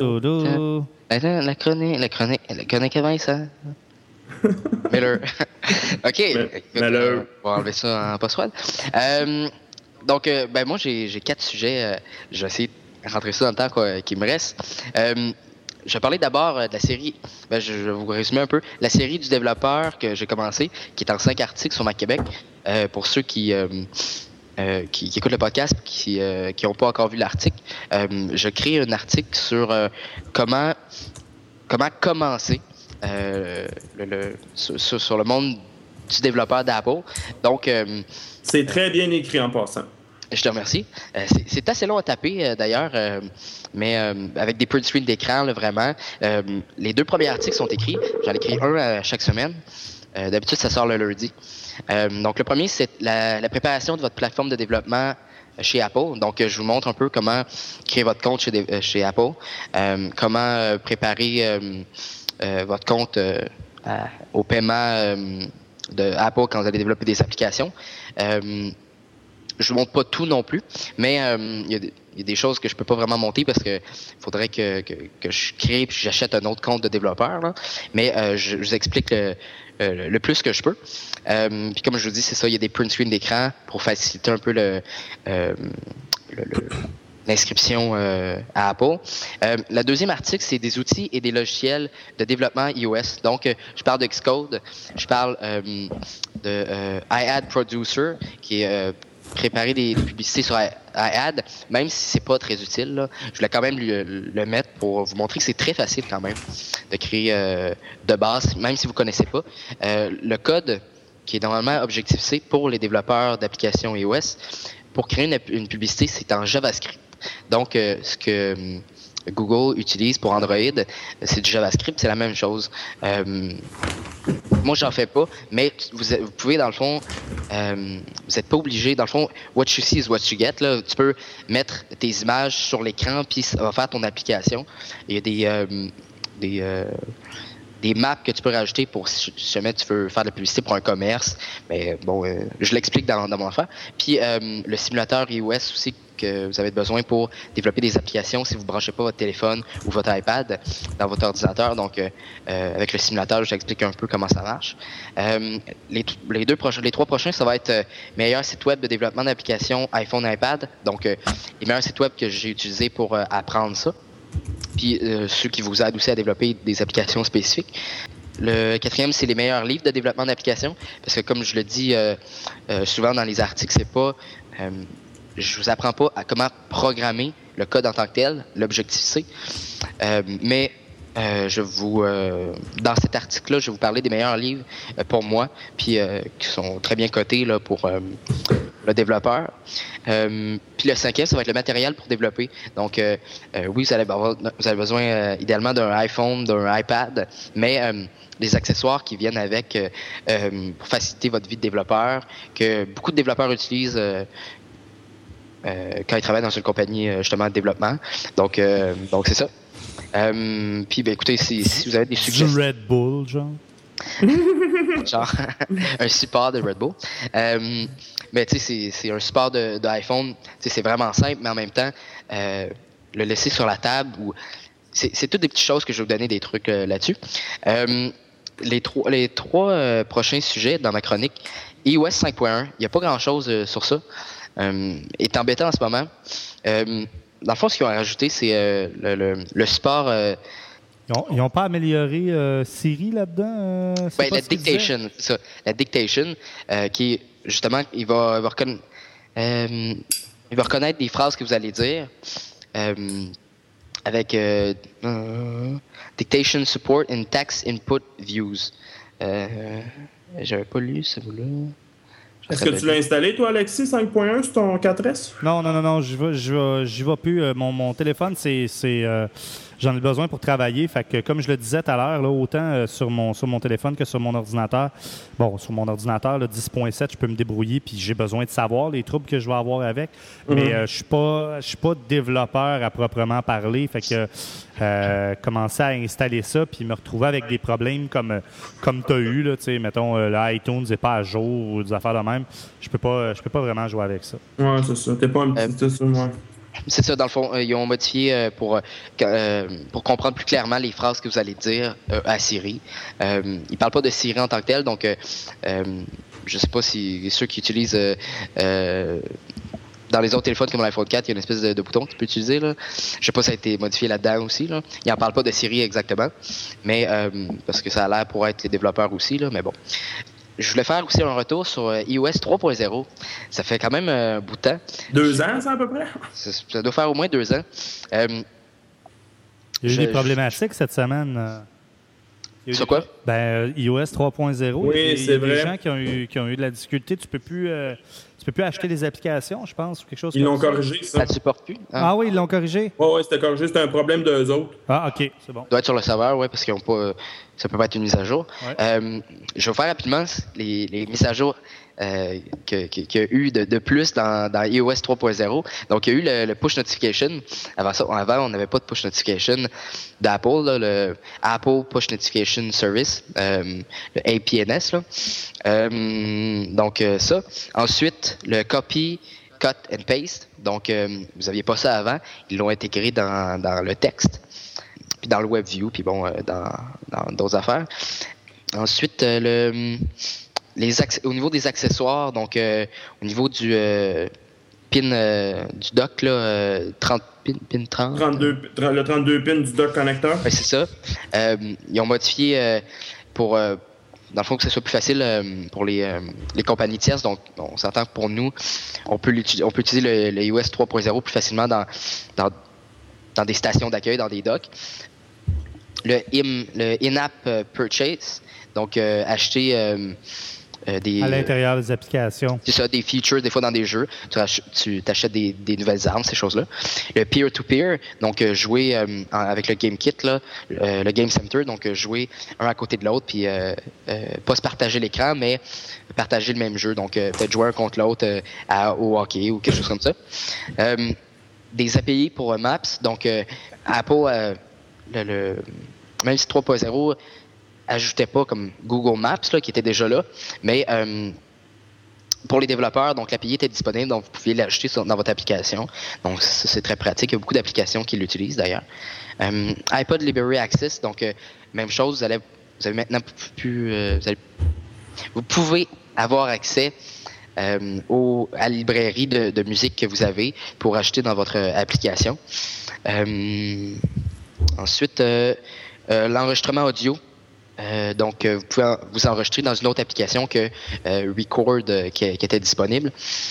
D: la, la chronique, la chronique, la chronique à Vincent. Miller. OK.
B: Miller.
D: On va enlever ça en post-prod. Euh, donc, euh, ben moi, j'ai, j'ai quatre sujets. Euh, je vais essayer de rentrer ça dans le temps quoi, qui me reste. Euh, je vais parler d'abord de la série. Ben, je, je vais vous résumer un peu. La série du développeur que j'ai commencé, qui est en cinq articles sur Mac Québec. Euh, pour ceux qui... Euh, Euh, qui, qui écoutent le podcast qui euh, qui n'ont pas encore vu l'article, euh, je crée un article sur euh, comment comment commencer euh, le, le, sur, sur le monde du développeur d'Apple. Donc euh,
B: c'est très bien écrit en passant.
D: Je te remercie. Euh, c'est, c'est assez long à taper euh, d'ailleurs, euh, mais euh, avec des print screens d'écran là, vraiment. Euh, les deux premiers articles sont écrits. J'en écris un à chaque semaine. Euh, d'habitude, ça sort le lundi. Euh, donc, le premier, c'est la, la préparation de votre plateforme de développement chez Apple. Donc, je vous montre un peu comment créer votre compte chez, chez Apple, euh, comment euh, préparer euh, euh, votre compte euh, à, au paiement euh, de Apple quand vous allez développer des applications. Euh, je vous montre pas tout non plus, mais il euh, y, y a des choses que je peux pas vraiment monter parce que faudrait que, que, que je crée puis j'achète un autre compte de développeur. Là. Mais euh, je, je vous explique le, le, le plus que je peux. Euh, puis comme je vous dis, c'est ça, il y a des print screens d'écran pour faciliter un peu le, euh, le, le l'inscription euh, à Apple. Euh, le deuxième article, c'est des outils et des logiciels de développement iOS. Donc, euh, je parle de Xcode, je parle euh, de euh, iAd Producer, qui est euh, préparer des publicités sur iAd, même si c'est pas très utile. Là, je voulais quand même le, le mettre pour vous montrer que c'est très facile quand même de créer euh, de base, même si vous ne connaissez pas. Euh, le code qui est normalement Objective-C pour les développeurs d'applications iOS, pour créer une, une publicité, c'est en JavaScript. Donc, euh, ce que euh, Google utilise pour Android, c'est du JavaScript, c'est la même chose. Euh, moi, j'en fais pas, mais vous, vous pouvez, dans le fond, euh, vous n'êtes pas obligé, dans le fond, what you see is what you get. Là. Tu peux mettre tes images sur l'écran, puis ça va faire ton application. Il y a des... Euh, des euh, des maps que tu peux rajouter pour si jamais tu veux faire de la publicité pour un commerce. Mais bon, euh, je l'explique dans, dans mon affaire. Puis euh, le simulateur iOS aussi que vous avez besoin pour développer des applications si vous ne branchez pas votre téléphone ou votre iPad dans votre ordinateur. Donc, euh, euh, avec le simulateur, je t'explique un peu comment ça marche. Euh, les, les, deux prochains, les trois prochains, ça va être euh, meilleur site web de développement d'applications iPhone, iPad. Donc, euh, les meilleurs sites web que j'ai utilisés pour euh, apprendre ça. Puis euh, ceux qui vous aident aussi à développer des applications spécifiques. Le quatrième, c'est les meilleurs livres de développement d'applications, parce que comme je le dis euh, euh, souvent dans les articles, c'est pas, euh, je vous apprends pas à comment programmer le code en tant que tel, l'Objective-C, euh, mais euh, je vous, euh, dans cet article-là, je vais vous parler des meilleurs livres euh, pour moi, puis euh, qui sont très bien cotés là pour euh, le développeur. Euh, puis le cinquième, ça va être le matériel pour développer. Donc, euh, euh, oui, vous allez, avoir, vous avez besoin euh, idéalement d'un iPhone, d'un iPad, mais euh, les accessoires qui viennent avec euh, euh, pour faciliter votre vie de développeur, que beaucoup de développeurs utilisent euh, euh, quand ils travaillent dans une compagnie euh, justement de développement. Donc, euh, donc c'est ça. Euh, puis, ben, écoutez, si, si vous avez des suggestions...
C: Du Red Bull, genre?
D: genre, un support de Red Bull. Euh, mais tu sais, c'est, c'est un support de, de iPhone. Tu sais, c'est vraiment simple, mais en même temps, euh, le laisser sur la table, ou c'est, c'est toutes des petites choses que je vais vous donner des trucs euh, là-dessus. Euh, les trois, les trois euh, prochains sujets dans ma chronique, iOS cinq point un, il n'y a pas grand-chose euh, sur ça. Euh, est embêtant en ce moment. Euh, dans le fond, ce qu'ils ont rajouté, c'est euh, le, le, le support... Euh,
C: Ils n'ont pas amélioré euh, Siri là-dedans? Euh,
D: ben, la dictation, c'est ça. La dictation, euh, qui est justement, il va, il va, reconna... euh, il va reconnaître des phrases que vous allez dire euh, avec euh, euh, dictation support in text input views. Euh, j'avais pas lu ce mot-là.
B: Est-ce que tu l'as installé, toi, Alexis, cinq point un sur ton quatre S?
C: Non, non, non, non, j'y vais, j'y vais, j'y vais plus. Euh, mon, mon téléphone, c'est... c'est euh, j'en ai besoin pour travailler. Fait que, comme je le disais tout à l'heure, là, autant euh, sur, mon, sur mon téléphone que sur mon ordinateur, bon, sur mon ordinateur, là, dix point sept, je peux me débrouiller, puis j'ai besoin de savoir les troubles que je vais avoir avec. Mm-hmm. Mais euh, je suis pas, je suis pas développeur à proprement parler. Fait que euh, commencer à installer ça, puis me retrouver avec des problèmes comme, comme tu as eu, là, tu sais, mettons, euh, le iTunes n'est pas à jour ou des affaires de même, je peux pas, je peux pas vraiment jouer avec ça.
B: Ouais, c'est ça. T'es pas un petit... Euh... Ouais.
D: C'est ça, dans le fond, euh, ils ont modifié euh, pour, euh, pour comprendre plus clairement les phrases que vous allez dire euh, à Siri. Euh, ils ne parlent pas de Siri en tant que tel, donc euh, euh, je ne sais pas si ceux qui utilisent euh, euh, dans les autres téléphones comme l'iPhone quatre, il y a une espèce de, de bouton que tu peux utiliser. Là. Je ne sais pas si ça a été modifié là-dedans aussi. Là. Ils n'en parlent pas de Siri exactement, mais euh, parce que ça a l'air pour être les développeurs aussi, là, mais bon. Je voulais faire aussi un retour sur euh, iOS trois point zéro. Ça fait quand même un euh, bout de temps.
B: Deux ans, ça, à peu près?
D: Ça, ça doit faire au moins deux ans. Euh,
C: Il y a eu je, des problématiques je... cette semaine. Euh...
D: Sur quoi?
C: Ben, iOS trois point zéro.
B: Oui,
C: et,
B: c'est
C: il y a
B: vrai.
C: des gens qui ont eu, qui ont eu de la difficulté. Tu peux plus, euh, tu peux plus acheter des applications, je pense, ou quelque chose
B: ils
C: comme
B: l'ont
C: ça.
B: corrigé, ça.
D: Ça ne supporte plus. Hein?
C: Ah oui, ils l'ont corrigé?
B: Oui, oui, c'était corrigé. C'était un problème d'eux autres.
C: Ah, OK, c'est bon.
D: Ça doit être sur le serveur, oui, parce qu'ils ont pas... Ça peut pas être une mise à jour.
C: Ouais.
D: Euh, je vais vous faire rapidement les, les mises à jour euh, qu'il que, que y a eu de, de plus dans, dans iOS trois point zéro. Donc, il y a eu le, le push notification. Avant ça, avant, on n'avait pas de push notification d'Apple, là, le Apple Push Notification Service, euh, le A P N S. Là. Euh, donc, euh, ça. Ensuite, le copy, cut and paste. Donc, euh, vous n'aviez pas ça avant. Ils l'ont intégré dans, dans le texte. Puis dans le WebView, puis bon, euh, dans, dans d'autres affaires. Ensuite, euh, le, les acc- au niveau des accessoires, donc euh, au niveau du euh, pin euh, du dock, là, euh, trente pin, pin trente.
B: trente-deux, le trente-deux pins du dock connecteur.
D: Oui, c'est ça. Euh, ils ont modifié euh, pour, euh, dans le fond, que ce soit plus facile euh, pour les, euh, les compagnies tierces. Donc, on s'entend que pour nous, on peut, l'utiliser, on peut utiliser le, le iOS trois point zéro plus facilement dans, dans, dans des stations d'accueil, dans des docks. le, in, le in-app purchase, donc euh, acheter euh, euh, des...
C: À l'intérieur des applications.
D: C'est ça, des features, des fois dans des jeux. Tu, ach- tu t'achètes des, des nouvelles armes, ces choses-là. Le peer-to-peer, donc euh, jouer euh, en- avec le Game Kit, là, euh, le Game Center, donc euh, jouer un à côté de l'autre, puis euh, euh, pas se partager l'écran, mais partager le même jeu. Donc euh, peut-être jouer un contre l'autre euh, à, au hockey ou quelque chose comme ça. Euh, des A P I pour euh, Maps, donc euh, Apple, euh, le, le, même si trois point zéro ajoutait pas comme Google Maps, là, qui était déjà là, mais euh, pour les développeurs, donc l'A P I était disponible, donc vous pouviez l'ajouter sur, dans votre application. Donc ça, c'est très pratique. Il y a beaucoup d'applications qui l'utilisent d'ailleurs. Euh, iPod Library Access, donc euh, même chose, vous allez, vous avez maintenant pu, euh, vous, allez, vous pouvez avoir accès euh, au, à la librairie de, de musique que vous avez pour ajouter dans votre application. Euh, ensuite, euh, euh, l'enregistrement audio. Euh, donc, euh, vous pouvez en, vous enregistrer dans une autre application que euh, Record euh, qui, qui était disponible.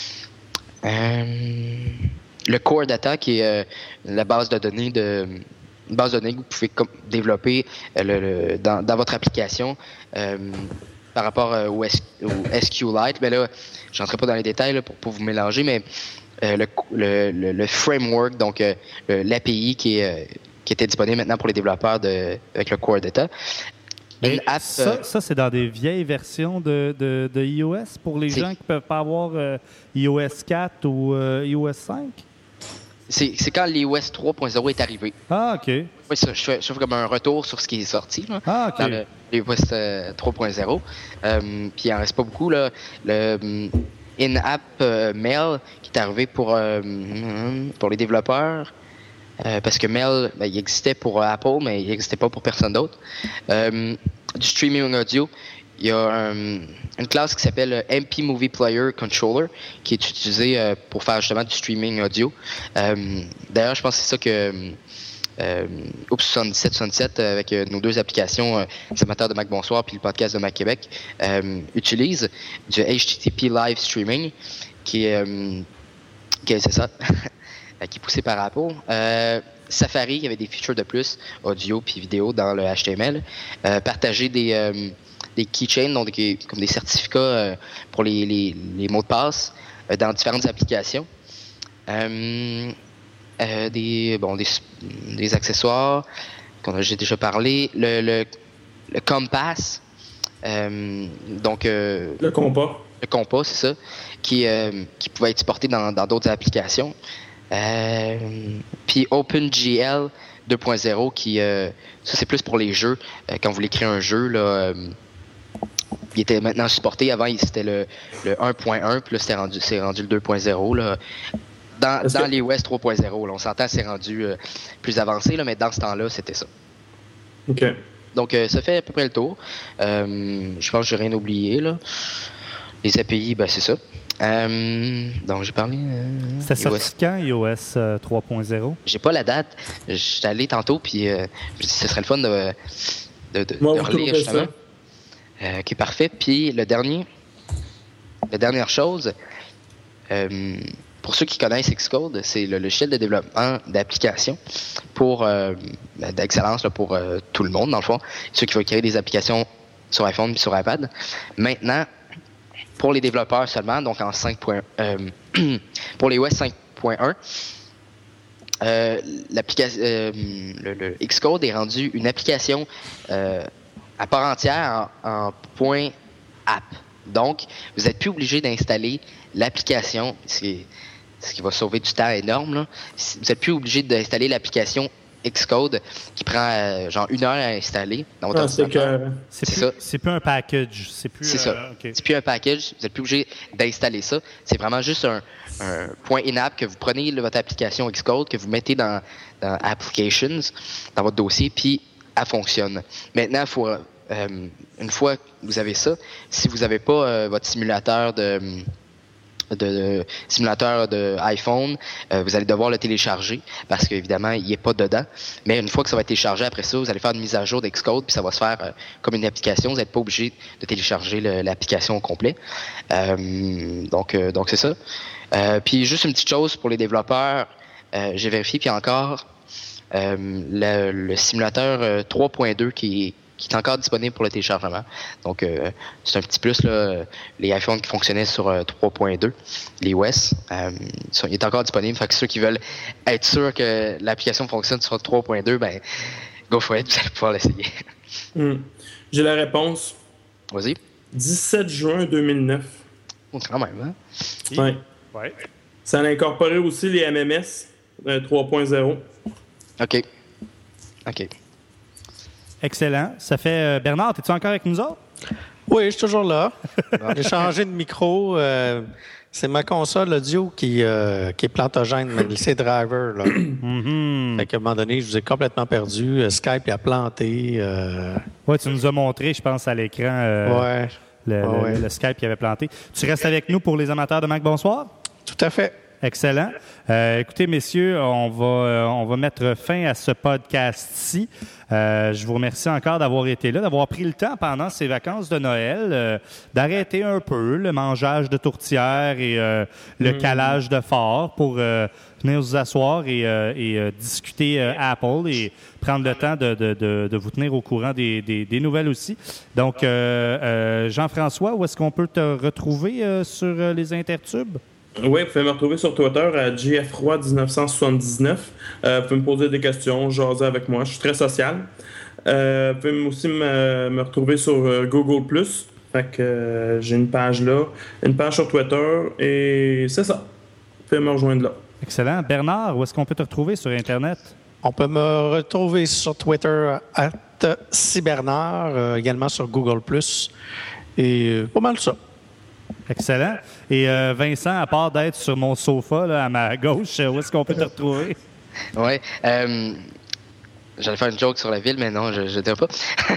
D: Euh, le Core Data, qui est euh, la base de données de une base de données que vous pouvez com- développer euh, le, le, dans, dans votre application euh, par rapport euh, au, S- au SQLite. Mais là, je n'entrerai pas dans les détails là, pour pas vous mélanger, mais euh, le, le, le, le framework, donc euh, l'A P I qui, est, euh, qui était disponible maintenant pour les développeurs de, avec le Core Data.
C: Mais
D: app,
C: ça,
D: euh,
C: ça, c'est dans des vieilles versions de, de, de iOS pour les
D: C'est-
C: gens qui ne peuvent pas avoir euh, iOS quatre ou euh, iOS cinq?
D: C'est, c'est quand l'iOS trois point zéro est arrivé.
C: Ah, OK.
D: Oui, ça, je, fais, je fais comme un retour sur ce qui est sorti là,
C: Ah, OK.
D: dans le l'iOS euh, trois point zéro. Euh, puis il en reste pas beaucoup. Là. Le um, in-app euh, Mail qui est arrivé pour, euh, pour les développeurs. Euh, parce que Mail, ben, il existait pour Apple, mais il n'existait pas pour personne d'autre. Euh, du streaming audio, il y a un, une classe qui s'appelle M P Movie Player Controller qui est utilisée euh, pour faire justement du streaming audio. Euh, d'ailleurs, je pense que c'est ça que euh, Oops soixante-dix-sept soixante-dix-sept euh, avec euh, nos deux applications, euh, les amateurs de Mac Bonsoir puis le podcast de Mac Québec, euh, utilisent du H T T P Live Streaming qui est, euh, qui est c'est ça. qui est poussé par Apple. Euh, Safari, il y avait des features de plus, audio puis vidéo dans le H T M L. Euh, partager des, euh, des keychains, donc des, comme des certificats euh, pour les, les, les mots de passe euh, dans différentes applications. Euh, euh, des, bon, des, des accessoires qu'on a j'ai déjà parlé. Le, le, le Compass, euh, donc... Euh,
B: Le compas.
D: Le compas, c'est ça, qui, euh, qui pouvait être supporté dans, dans d'autres applications. Euh, puis OpenGL deux point zéro qui euh, ça c'est plus pour les jeux euh, quand vous voulez créer un jeu là euh, il était maintenant supporté. Avant c'était le, le un point un puis là c'était rendu c'est rendu le deux point zéro là dans, dans que... les iOS trois point zéro là, on s'entend c'est rendu euh, plus avancé là, mais dans ce temps-là c'était ça.
B: OK.
D: Donc euh, ça fait à peu près le tour. Euh, je pense que j'ai rien oublié là. Les A P I ben c'est ça. Euh, donc, j'ai parlé... Euh,
C: C'était sorti quand, iOS euh, trois point zéro?
D: J'ai pas la date. J'étais allé tantôt, puis euh, je me suis dit, ce serait le fun de, de, de,
B: Moi,
D: de relire, justement. Euh, OK, parfait. Puis, le dernier... La dernière chose, euh, pour ceux qui connaissent Xcode, c'est le logiciel de développement d'applications pour euh, d'excellence là, pour euh, tout le monde, dans le fond. Ceux qui veulent créer des applications sur iPhone et sur iPad. Maintenant... Pour les développeurs seulement, donc en cinq. Euh, pour les iOS cinq point un, euh, l'application, euh, le, le Xcode est rendu une application euh, à part entière en, en point app. Donc, vous n'êtes plus obligé d'installer l'application, c'est, ce qui va sauver du temps énorme. Là. Vous n'êtes plus obligé d'installer l'application Xcode qui prend euh, genre une heure à installer dans votre
B: ah, c'est que...
C: c'est,
D: c'est
C: plus,
D: ça.
C: C'est plus un package. C'est plus.
D: C'est
C: euh,
D: ça.
C: Okay.
D: C'est plus un package. Vous n'êtes plus obligé d'installer ça. C'est vraiment juste un, un point in-app que vous prenez là, votre application Xcode, que vous mettez dans, dans Applications, dans votre dossier, puis elle fonctionne. Maintenant, il faut euh, une fois que vous avez ça, si vous n'avez pas euh, votre simulateur de De, de simulateur de iPhone, euh, vous allez devoir le télécharger parce qu'évidemment, il n'est pas dedans. Mais une fois que ça va être téléchargé, après ça, vous allez faire une mise à jour d'Xcode, puis ça va se faire euh, comme une application. Vous n'êtes pas obligé de télécharger le, l'application au complet. Euh, donc, euh, donc c'est ça. Euh, puis juste une petite chose pour les développeurs, euh, j'ai vérifié, puis encore, euh, le, le simulateur euh, trois point deux qui est qui est encore disponible pour le téléchargement. Donc, euh, c'est un petit plus, là, les iPhones qui fonctionnaient sur euh, trois point deux, les O S, euh, sont, il est encore disponible. Fait que ceux qui veulent être sûrs que l'application fonctionne sur trois point deux, ben, go for it, vous allez pouvoir l'essayer.
B: Mm. J'ai la réponse.
D: Vas-y.
B: dix-sept juin deux mille neuf.
D: Oh, quand même, hein?
B: Ouais.
C: Ouais.
B: Ça a incorporé aussi les M M S euh, trois point zéro.
D: OK. OK.
C: Excellent. Ça fait... Euh, Bernard, es-tu encore avec nous autres?
E: Oui, je suis toujours là. J'ai changé de micro. Euh, c'est ma console audio qui, euh, qui est plantogène, mais c'est driver. Là.
C: Mm-hmm.
E: Fait qu'à un moment donné, je vous ai complètement perdu. Skype a planté. Euh...
C: Oui, tu nous as montré, je pense, à l'écran euh,
E: ouais.
C: le,
E: oh,
C: le,
E: ouais.
C: le Skype qui avait planté. Tu restes avec nous pour les amateurs de Mac Bonsoir?
E: Tout à fait.
C: Excellent. Euh, écoutez, messieurs, on va, euh, on va mettre fin à ce podcast-ci. Euh, je vous remercie encore d'avoir été là, d'avoir pris le temps pendant ces vacances de Noël, euh, d'arrêter un peu le mangeage de tourtière et euh, le mmh. calage de fort pour euh, venir vous asseoir et, euh, et euh, discuter euh, Apple et prendre le temps de, de, de, de vous tenir au courant des, des, des nouvelles aussi. Donc, euh, euh, Jean-François, où est-ce qu'on peut te retrouver euh, sur euh, les intertubes?
B: Oui, vous pouvez me retrouver sur Twitter à J F Roy dix-neuf cent soixante-dix-neuf. Euh, vous pouvez me poser des questions, jaser avec moi. Je suis très social. Euh, vous pouvez aussi me, me retrouver sur euh, Google plus. Fait que euh, j'ai une page là, une page sur Twitter et c'est ça. Vous pouvez me rejoindre là.
C: Excellent. Bernard, où est-ce qu'on peut te retrouver sur Internet?
E: On peut me retrouver sur Twitter à cbernard, euh, également sur Google plus. Et euh, pas mal ça.
C: Excellent. Et euh, Vincent, à part d'être sur mon sofa là, à ma gauche, où est-ce qu'on peut te retrouver?
D: Oui. Euh, j'allais faire une joke sur la ville, mais non, je ne dirais pas.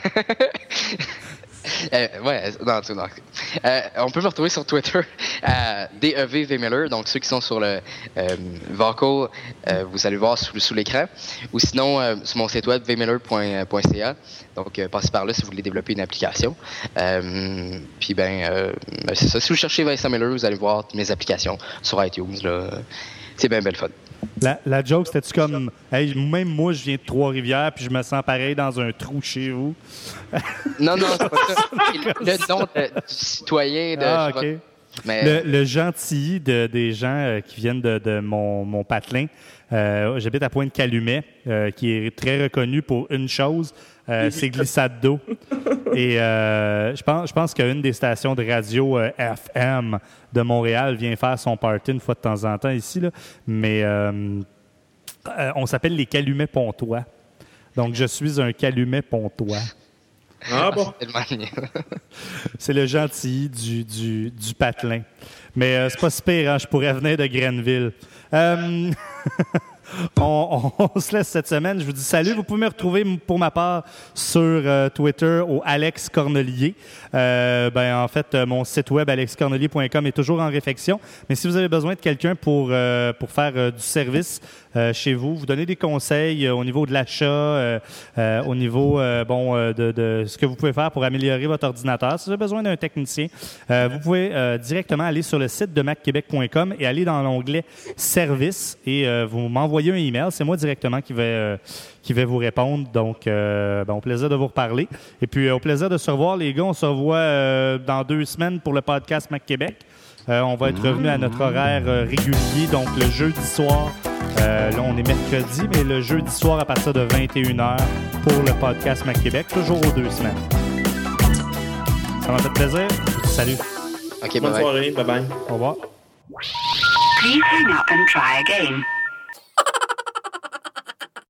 D: euh, ouais, non, non. Euh, on peut me retrouver sur Twitter à D E V V Miller. Donc, ceux qui sont sur le euh, Vocal, euh, vous allez le voir sous, sous l'écran. Ou sinon, euh, sur mon site web, v miller point c a. Donc, euh, passez par là si vous voulez développer une application. Euh, puis, ben, euh, ben, c'est ça. Si vous cherchez Vincent Miller, vous allez voir mes applications sur iTunes. Là. C'est bien belle fun.
C: La, la joke, c'était-tu comme hey, même moi, je viens de Trois-Rivières puis je me sens pareil dans un trou chez vous?
D: Non, non, c'est pas ça. Le nom de, du citoyen de.
C: Ah, OK.
D: Mais...
C: Le, le gentilly de, des gens euh, qui viennent de, de mon, mon patelin. Euh, j'habite à Pointe-Calumet, euh, qui est très reconnu pour une chose, euh, c'est glissade d'eau. Et euh, je pense, je pense qu'une des stations de radio euh, F M de Montréal vient faire son party une fois de temps en temps ici, là. Mais euh, euh, on s'appelle les Calumets Pontois. Donc, je suis un Calumet Pontois.
B: Ah bon?
C: C'est le gentil du, du, du patelin. Mais euh, c'est pas si pire, hein? Je pourrais venir de Grenville. Euh... on, on, on se laisse cette semaine. Je vous dis salut. Vous pouvez me retrouver pour ma part sur euh, Twitter au Alex Cornelier. Euh, ben, en fait, euh, mon site web alex cornelier point com est toujours en réflexion. Mais si vous avez besoin de quelqu'un pour, euh, pour faire euh, du service euh, chez vous, vous donner des conseils euh, au niveau de l'achat, euh, euh, au niveau euh, bon, euh, de, de ce que vous pouvez faire pour améliorer votre ordinateur. Si vous avez besoin d'un technicien, euh, vous pouvez euh, directement aller sur le site de mac québec point com et aller dans l'onglet Service et euh, vous m'envoyez un email. C'est moi directement qui vais, euh, qui vais vous répondre. Donc, euh, ben, au plaisir de vous reparler. Et puis, euh, au plaisir de se revoir, les gars. On se revoit euh, dans deux semaines pour le podcast Mac Québec. Euh, on va être revenu à notre horaire euh, régulier, donc le jeudi soir. Euh, là, on est mercredi, mais le jeudi soir à partir de vingt et une heures pour le podcast Mac Québec, toujours aux deux semaines. Ça m'a fait plaisir. Salut.
D: Okay,
B: bonne
D: bye
B: soirée. Bye bye.
C: Au revoir.
F: Please hang up and try again.